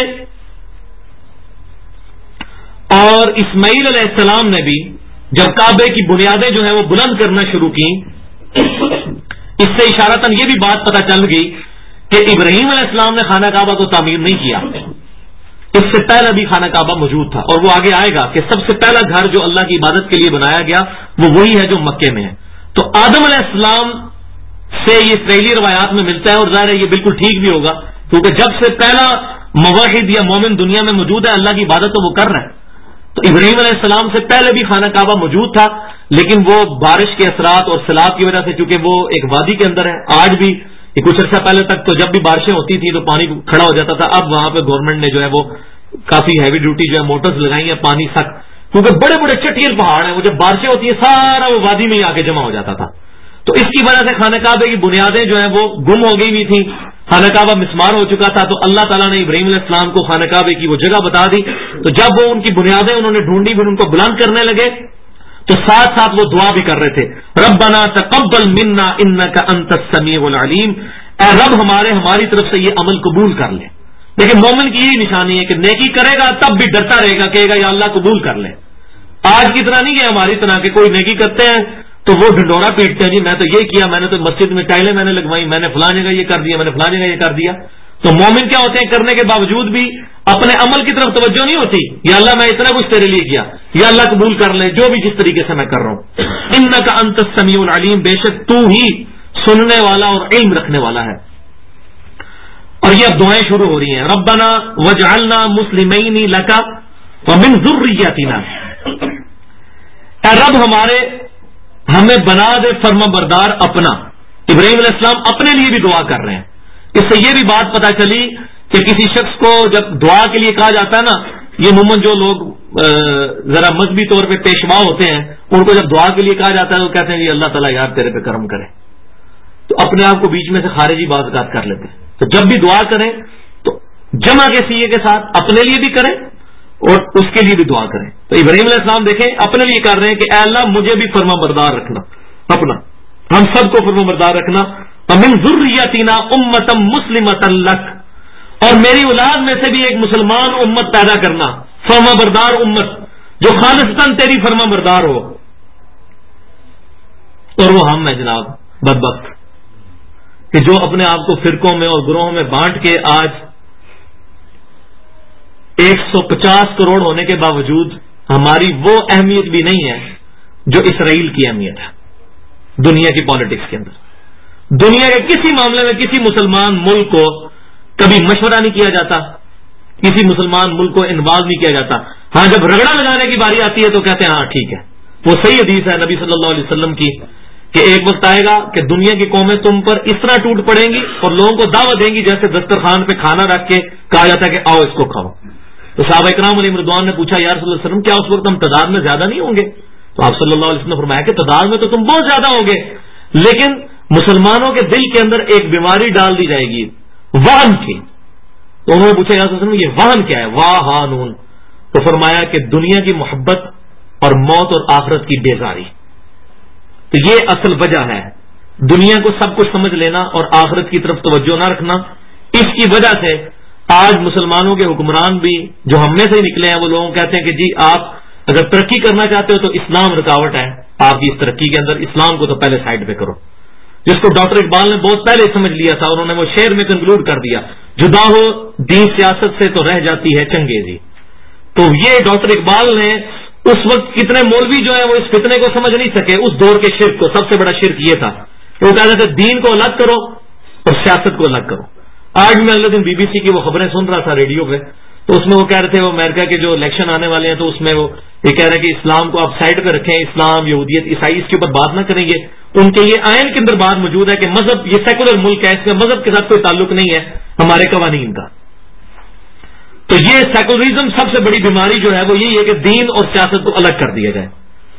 اور اسماعیل علیہ السلام نے بھی جب کعبے کی بنیادیں جو ہیں وہ بلند کرنا شروع کی. اس سے اشارتاً یہ بھی بات پتہ چل گئی کہ ابراہیم علیہ السلام نے خانہ کعبہ کو تعمیر نہیں کیا، اس سے پہلے بھی خانہ کعبہ موجود تھا. اور وہ آگے آئے گا کہ سب سے پہلا گھر جو اللہ کی عبادت کے لیے بنایا گیا وہ وہی ہے جو مکے میں ہے. تو آدم علیہ السلام سے یہ اسرائیلی روایات میں ملتا ہے اور ظاہر ہے یہ بالکل ٹھیک بھی ہوگا کیونکہ جب سے پہلا موحد یا مومن دنیا میں موجود ہے اللہ کی عبادت تو وہ کر رہا ہے. تو ابراہیم علیہ السلام سے پہلے بھی خانہ کعبہ موجود تھا لیکن وہ بارش کے اثرات اور سیلاب کی وجہ سے چونکہ وہ ایک وادی کے اندر ہے، آج بھی کچھ عرصہ پہلے تک تو جب بھی بارشیں ہوتی تھیں تو پانی کھڑا ہو جاتا تھا. اب وہاں پہ گورنمنٹ نے جو ہے وہ کافی ہیوی ڈیوٹی جو ہے موٹرز لگائی ہیں پانی سخت، کیونکہ بڑے بڑے چٹیل پہاڑ ہیں، وہ جب بارشیں ہوتی ہیں سارا وہ وادی میں ہی آ کے جمع ہو جاتا تھا. تو اس کی وجہ سے خانہ کعبے کی بنیادیں جو ہیں وہ گم ہو گئی ہوئی تھیں، خانہ کعبہ مسمار ہو چکا تھا. تو اللہ تعالیٰ نے ابراہیم علیہ السلام کو خانہ کعبے کی وہ جگہ بتا دی. تو جب وہ ان کی بنیادیں انہوں نے ڈھونڈی پھر ان کو بلند کرنے لگے تو ساتھ ساتھ وہ دعا بھی کر رہے تھے، ربنا تقبل منا انک انت السمیع العلیم، اے رب ہماری طرف سے یہ عمل قبول کر لے۔ لیکن مومن کی یہی نشانی ہے کہ نیکی کرے گا تب بھی ڈرتا رہے گا، کہے گا یا اللہ قبول کر لے۔ آج کی طرح نہیں ہے ہماری طرح کہ کوئی نیکی کرتے ہیں تو وہ ڈھنڈورا پیٹتے ہیں، جی میں تو یہ کیا، میں نے تو مسجد میں ٹائلیں میں نے لگوائی، میں نے فلاں جگہ یہ کر دیا، میں نے فلاں جگہ یہ کر دیا۔ تو مومن کیا ہوتے ہیں، کرنے کے باوجود بھی اپنے عمل کی طرف توجہ نہیں ہوتی، یا اللہ میں اتنا کچھ تیرے لیے کیا، یا اللہ قبول کر لے جو بھی جس طریقے سے میں کر رہا ہوں۔ انک انت السمیع العلیم، بے شک تو ہی سننے والا اور علم رکھنے والا ہے۔ اور یہ اب دعائیں شروع ہو رہی ہیں، ربنا وجعلنا مسلمین لک ومن ذریتنا، اے رب ہمیں بنا دے فرما بردار اپنا۔ ابراہیم علیہ السلام اپنے لیے بھی دعا کر رہے ہیں۔ اس سے یہ بھی بات پتہ چلی کہ کسی شخص کو جب دعا کے لیے کہا جاتا ہے نا، یہ عموماً جو لوگ ذرا مذہبی طور پہ پیشوا ہوتے ہیں ان کو جب دعا کے لیے کہا جاتا ہے تو کہتے ہیں جی اللہ تعالیٰ یار تیرے پہ کرم کرے، تو اپنے آپ کو بیچ میں سے خارجی بات کر لیتے ہیں۔ تو جب بھی دعا کریں تو جمع کے سیے کے ساتھ اپنے لیے بھی کریں اور اس کے لیے بھی دعا کریں۔ تو ابراہیم علیہ السلام دیکھیں اپنے لیے کر رہے ہیں کہ اے اللہ مجھے بھی فرما بردار رکھنا اپنا، ہم سب کو فرما بردار رکھنا، ومن ذریتنا امۃ مسلمۃ لک، اور میری اولاد میں سے بھی ایک مسلمان امت پیدا کرنا، فرما بردار امت جو خالصتاً تیری فرما بردار ہو۔ اور وہ ہم ہیں جناب بدبخت کہ جو اپنے آپ کو فرقوں میں اور گروہوں میں بانٹ کے آج 150 کروڑ ہونے کے باوجود ہماری وہ اہمیت بھی نہیں ہے جو اسرائیل کی اہمیت ہے دنیا کی پالیٹکس کے اندر۔ دنیا کے کسی معاملے میں کسی مسلمان ملک کو کبھی مشورہ نہیں کیا جاتا، کسی مسلمان ملک کو انوالو نہیں کیا جاتا۔ ہاں جب رگڑا لگانے کی باری آتی ہے تو کہتے ہیں ہاں ٹھیک ہے۔ وہ صحیح حدیث ہے نبی صلی اللہ علیہ وسلم کی کہ ایک وقت آئے گا کہ دنیا کی قومیں تم پر اس طرح ٹوٹ پڑیں گی اور لوگوں کو دعوت دیں گی جیسے دسترخوان پہ کھانا رکھ کے کہا جاتا ہے کہ آؤ اس کو کھاؤ۔ تو صحابہ اکرام علیہ رضوان نے پوچھا یا رسول اللہ علیہ وسلم کیا اس وقت ہم تعداد میں زیادہ نہیں ہوں گے؟ تو آپ صلی اللہ علیہ وسلم نے فرمایا کہ تعداد میں تو تم بہت زیادہ ہوگے، لیکن مسلمانوں کے دل کے اندر ایک بیماری ڈال دی جائے گی وہن کی۔ تو انہوں نے پوچھا یا رسول اللہ علیہ وسلم یہ وہن کیا ہے؟ واہانون۔ تو فرمایا کہ دنیا کی محبت اور موت اور آخرت کی بیزاری۔ تو یہ اصل وجہ ہے، دنیا کو سب کچھ سمجھ لینا اور آخرت کی طرف توجہ نہ رکھنا۔ اس کی وجہ سے آج مسلمانوں کے حکمران بھی جو ہم میں سے ہی نکلے ہیں وہ لوگوں کہتے ہیں کہ جی آپ اگر ترقی کرنا چاہتے ہو تو اسلام رکاوٹ ہے آپ کی اس ترقی کے اندر، اسلام کو تو پہلے سائڈ پہ کرو، جس کو ڈاکٹر اقبال نے بہت پہلے سمجھ لیا تھا، انہوں نے وہ شعر میں کنکلوڈ کر دیا، جدا ہو دین سیاست سے تو رہ جاتی ہے چنگیزی۔ تو یہ ڈاکٹر اقبال نے اس وقت کتنے مولوی جو ہیں وہ اس فتنے کو سمجھ نہیں سکے، اس دور کے شرک کو۔ سب سے بڑا شرک یہ تھا کہ وہ کہتے تھے دین کو الگ کرو اور سیاست کو الگ کرو۔ آج میں اگلے دن بی بی سی کی وہ خبریں سن رہا تھا ریڈیو پہ، تو اس میں وہ کہہ رہے تھے وہ امریکہ کے جو الیکشن آنے والے ہیں تو اس میں وہ یہ کہہ رہے ہیں کہ اسلام کو آپ سائڈ پہ رکھیں، اسلام یہودیت عیسائی اس کے اوپر بات نہ کریں گے۔ ان کے یہ آئین کے اندر بات موجود ہے کہ مذہب یہ سیکولر ملک ہے، اس میں مذہب کے ساتھ کوئی تعلق نہیں ہے ہمارے قوانین کا۔ تو یہ سیکولرزم سب سے بڑی بیماری جو ہے وہ یہی ہے کہ دین اور سیاست کو الگ کر دیا جائے۔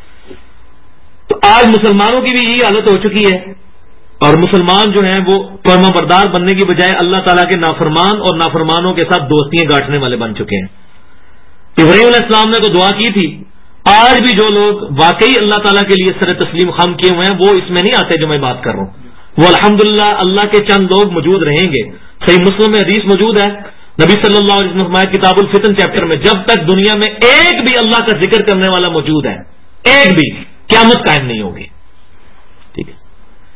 تو آج مسلمانوں کی بھی یہی حالت ہو چکی ہے، اور مسلمان جو ہیں وہ فرما بردار بننے کی بجائے اللہ تعالیٰ کے نافرمان اور نافرمانوں کے ساتھ دوستیاں گاٹنے والے بن چکے ہیں۔ ابراہیم علیہ السلام نے تو دعا کی تھی، آج بھی جو لوگ واقعی اللہ تعالیٰ کے لیے سر تسلیم خم کیے ہوئے ہیں وہ اس میں نہیں آتے جو میں بات کر رہا ہوں۔ وہ الحمدللہ اللہ کے چند لوگ موجود رہیں گے۔ صحیح مسلم میں حدیث موجود ہے، نبی صلی اللہ علیہ وسلم فرمایا کتاب الفتن چیپٹر میں، جب تک دنیا میں ایک بھی اللہ کا ذکر کرنے والا موجود ہے، ایک بھی، قیامت قائم نہیں ہوگی۔ ٹھیک ہے،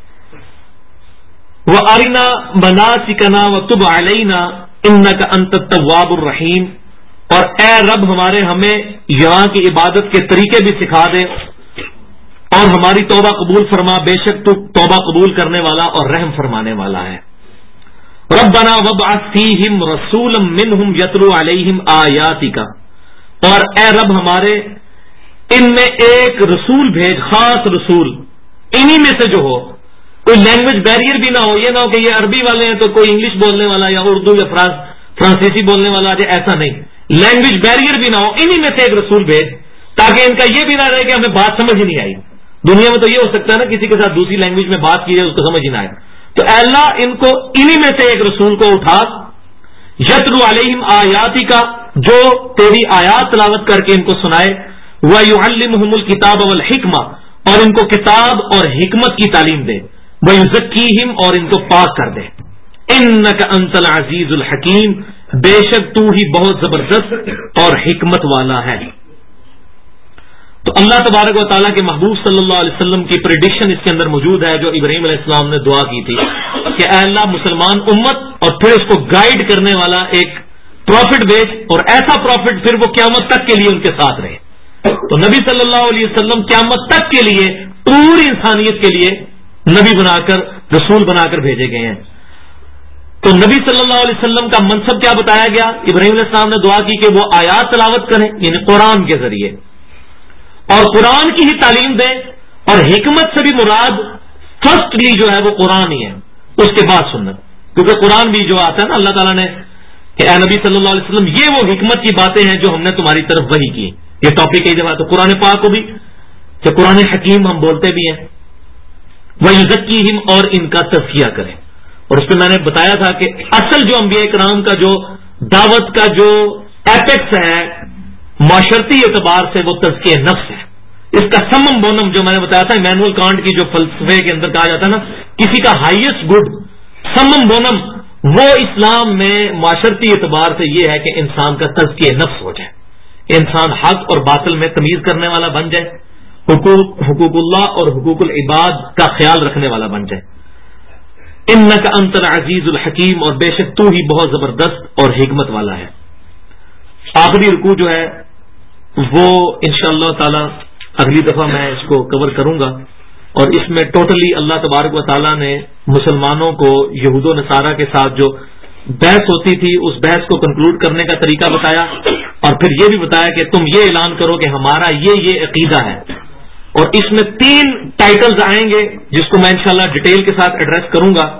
وَأَرِنَا مَنَاسِكَنَا وَتُبْ عَلَيْنَا إِنَّكَ أَنْتَ التَّوَّابُ الرَّحِيمُ، اور اے رب ہمیں یہاں کی عبادت کے طریقے بھی سکھا دے اور ہماری توبہ قبول فرما، بے شک تو توبہ قبول کرنے والا اور رحم فرمانے والا ہے۔ ربنا وابعث فیہم رسولا منہم یتلو علیہم آیاتک، اور اے رب ہمارے ان میں ایک رسول بھیج، خاص رسول انہی میں سے جو ہو، کوئی لینگویج بیریئر بھی نہ ہو، یہ نہ ہو کہ یہ عربی والے ہیں تو کوئی انگلش بولنے والا یا اردو یا فرانسیسی بولنے والا، ایسا نہیں، لینگویج بیریئر بھی نہ ہو، انہی میں سے ایک رسول بھیج تاکہ ان کا یہ بھی نہ رہے کہ ہمیں بات سمجھ ہی نہیں آئی۔ دنیا میں تو یہ ہو سکتا ہے نا کسی کے ساتھ دوسری لینگویج میں بات کی جائے اس کو سمجھ ہی نہ آئے، تو اے اللہ ان کو انہی میں سے ایک رسول کو اٹھا، یتلو علیہم آیاتی کا، جو تیری آیات تلاوت کر کے ان کو سنائے، وَيُعَلِّمُهُمُ الْكِتَابَ وَالْحِکْمَةَ، اور ان کو کتاب اور حکمت کی تعلیم دے، وَيُزَكِّيهِمْ، اور ان کو پاک کر دے، إِنَّكَ أَنْتَ الْعَزِيزُ الْحَكِيمُ، بے شک تو ہی بہت زبردست اور حکمت والا ہے۔ تو اللہ تبارک و تعالیٰ کے محبوب صلی اللہ علیہ وسلم کی پریڈکشن اس کے اندر موجود ہے، جو ابراہیم علیہ السلام نے دعا کی تھی کہ اے اللہ مسلمان امت اور پھر اس کو گائیڈ کرنے والا ایک پروفٹ بھیج، اور ایسا پروفٹ پھر وہ قیامت تک کے لیے ان کے ساتھ رہے۔ تو نبی صلی اللہ علیہ وسلم قیامت تک کے لیے پوری انسانیت کے لیے نبی بنا کر، رسول بنا کر بھیجے گئے ہیں۔ تو نبی صلی اللہ علیہ وسلم کا منصب کیا بتایا گیا؟ ابراہیم علیہ السلام نے دعا کی کہ وہ آیات تلاوت کریں، یعنی قرآن کے ذریعے، اور قرآن کی ہی تعلیم دیں، اور حکمت سے بھی مراد فرسٹلی جو ہے وہ قرآن ہی ہے، اس کے بعد سنت، کیونکہ قرآن بھی جو آتا ہے نا اللہ تعالیٰ نے کہ اے نبی صلی اللہ علیہ وسلم یہ وہ حکمت کی باتیں ہیں جو ہم نے تمہاری طرف وحی کی۔ یہ ٹاپک کئی جگہ تو قرآن پاک کو بھی کہ قرآن حکیم ہم بولتے بھی ہیں، وَيُزَكِّيهِمْ، اور ان کا تزکیہ کریں۔ اور اس پہ میں نے بتایا تھا کہ اصل جو انبیاء کرام کا جو دعوت کا جو ایپیکس ہے معاشرتی اعتبار سے، وہ تزکیہ نفس ہے۔ اس کا سمم بونم جو میں نے بتایا تھا ایمینول کانٹ کی جو فلسفے کے اندر کہا جاتا ہے نا، کسی کا ہائیسٹ گڈ، سمم بونم، وہ اسلام میں معاشرتی اعتبار سے یہ ہے کہ انسان کا تزکیہ نفس ہو جائے، انسان حق اور باطل میں تمیز کرنے والا بن جائے، حقوق اللہ اور حقوق العباد کا خیال رکھنے والا بن جائے۔ انک انت العزیز الحکیم، اور بے شک تو ہی بہت زبردست اور حکمت والا ہے۔ آخری رکوع جو ہے وہ انشاءاللہ تعالی اگلی دفعہ میں اس کو کور کروں گا، اور اس میں ٹوٹلی اللہ تبارک و تعالیٰ نے مسلمانوں کو یہود و نصارہ کے ساتھ جو بحث ہوتی تھی اس بحث کو کنکلوڈ کرنے کا طریقہ بتایا، اور پھر یہ بھی بتایا کہ تم یہ اعلان کرو کہ ہمارا یہ عقیدہ ہے۔ اور اس میں 3 ٹائٹلز آئیں گے جس کو میں انشاءاللہ ڈیٹیل کے ساتھ ایڈریس کروں گا۔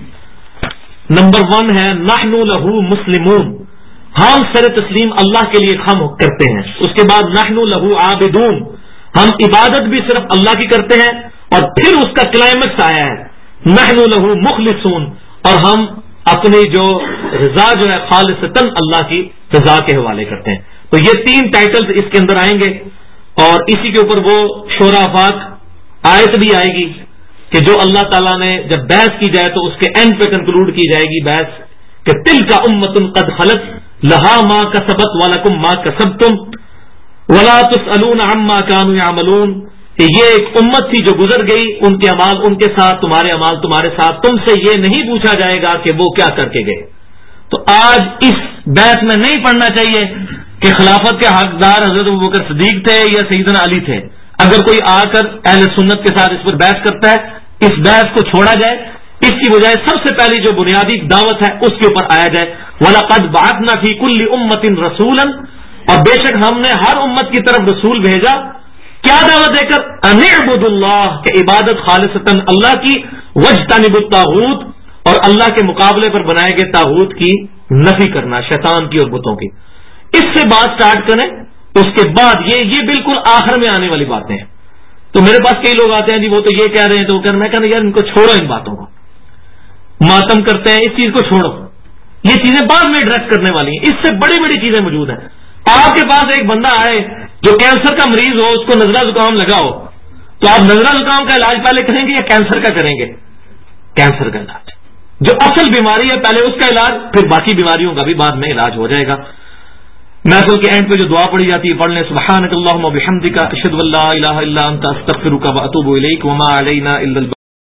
نمبر 1 ہے نحن لہ مسلمون، ہم سر تسلیم اللہ کے لیے خم کرتے ہیں۔ اس کے بعد نحن لہ عابدون، ہم عبادت بھی صرف اللہ کی کرتے ہیں، اور پھر اس کا کلائمیکس آیا ہے نحن لہ مخلصون، اور ہم اپنی جو رضا جو ہے خالصتاً اللہ کی رضا کے حوالے کرتے ہیں۔ تو یہ 3 ٹائٹلز اس کے اندر آئیں گے، اور اسی کے اوپر وہ شورى افاق آیت بھی آئے گی کہ جو اللہ تعالیٰ نے جب بحث کی جائے تو اس کے اینڈ پہ کنکلوڈ کی جائے گی بحث کہ تلک امۃ قد خلت لہا ما کسبت ولکم ما کسبتم ولا تسألون عما كانوا يعملون، کہ یہ ایک امت تھی جو گزر گئی، ان کے اعمال ان کے ساتھ، تمہارے اعمال تمہارے ساتھ، تم سے یہ نہیں پوچھا جائے گا کہ وہ کیا کر کے گئے۔ تو آج اس بحث میں نہیں پڑھنا چاہیے کہ خلافت کے حقدار حضرت ابوبکر صدیق تھے یا سیدنا علی تھے۔ اگر کوئی آ کر اہل سنت کے ساتھ اس پر بحث کرتا ہے، اس بحث کو چھوڑا جائے، اس کی بجائے سب سے پہلی جو بنیادی دعوت ہے اس کے اوپر آیا جائے۔ وَلَقَدْ بَعَثْنَا فِي كُلِّ أُمَّةٍ رَسُولًا، اور بے شک ہم نے ہر امت کی طرف رسول بھیجا، کیا دعوت دے کر؟ أَنِ اعْبُدُوا اللَّهَ، کہ عبادت خالصتاً اللہ کی، وَاجْتَنِبُوا الطَّاغُوتَ، اور اللہ کے مقابلے پر بنائے گئے طاغوت کی نفی کرنا، شیطان کی اور بتوں کی۔ اس سے بات سٹارٹ کریں، اس کے بعد یہ بالکل آخر میں آنے والی باتیں ہیں۔ تو میرے پاس کئی لوگ آتے ہیں جی وہ تو یہ کہہ رہے ہیں، تو وہ کہہ رہے ہیں، میں کہنا یار ان کو چھوڑو، ان باتوں کو ماتم کرتے ہیں، اس چیز کو چھوڑو، یہ چیزیں بعد میں ایڈریس کرنے والی ہیں، اس سے بڑی بڑی چیزیں موجود ہیں۔ آپ کے پاس ایک بندہ آئے جو کینسر کا مریض ہو، اس کو نزلہ زکام لگا ہو، تو آپ نزلہ زکام کا علاج پہلے کریں گے یا کینسر کا کریں گے؟ کینسر کا علاج، جو اصل بیماری ہے پہلے اس کا علاج، پھر باقی بیماریوں کا بھی بعد میں علاج ہو جائے گا۔ محفل کے اینڈ پہ جو دعا پڑھی جاتی ہے پڑھ لیں، سبحانک اللہم و بحمدک، اشہد ان لا الہ الا انت، استغفرک و اتوب الیک، وما علینا الا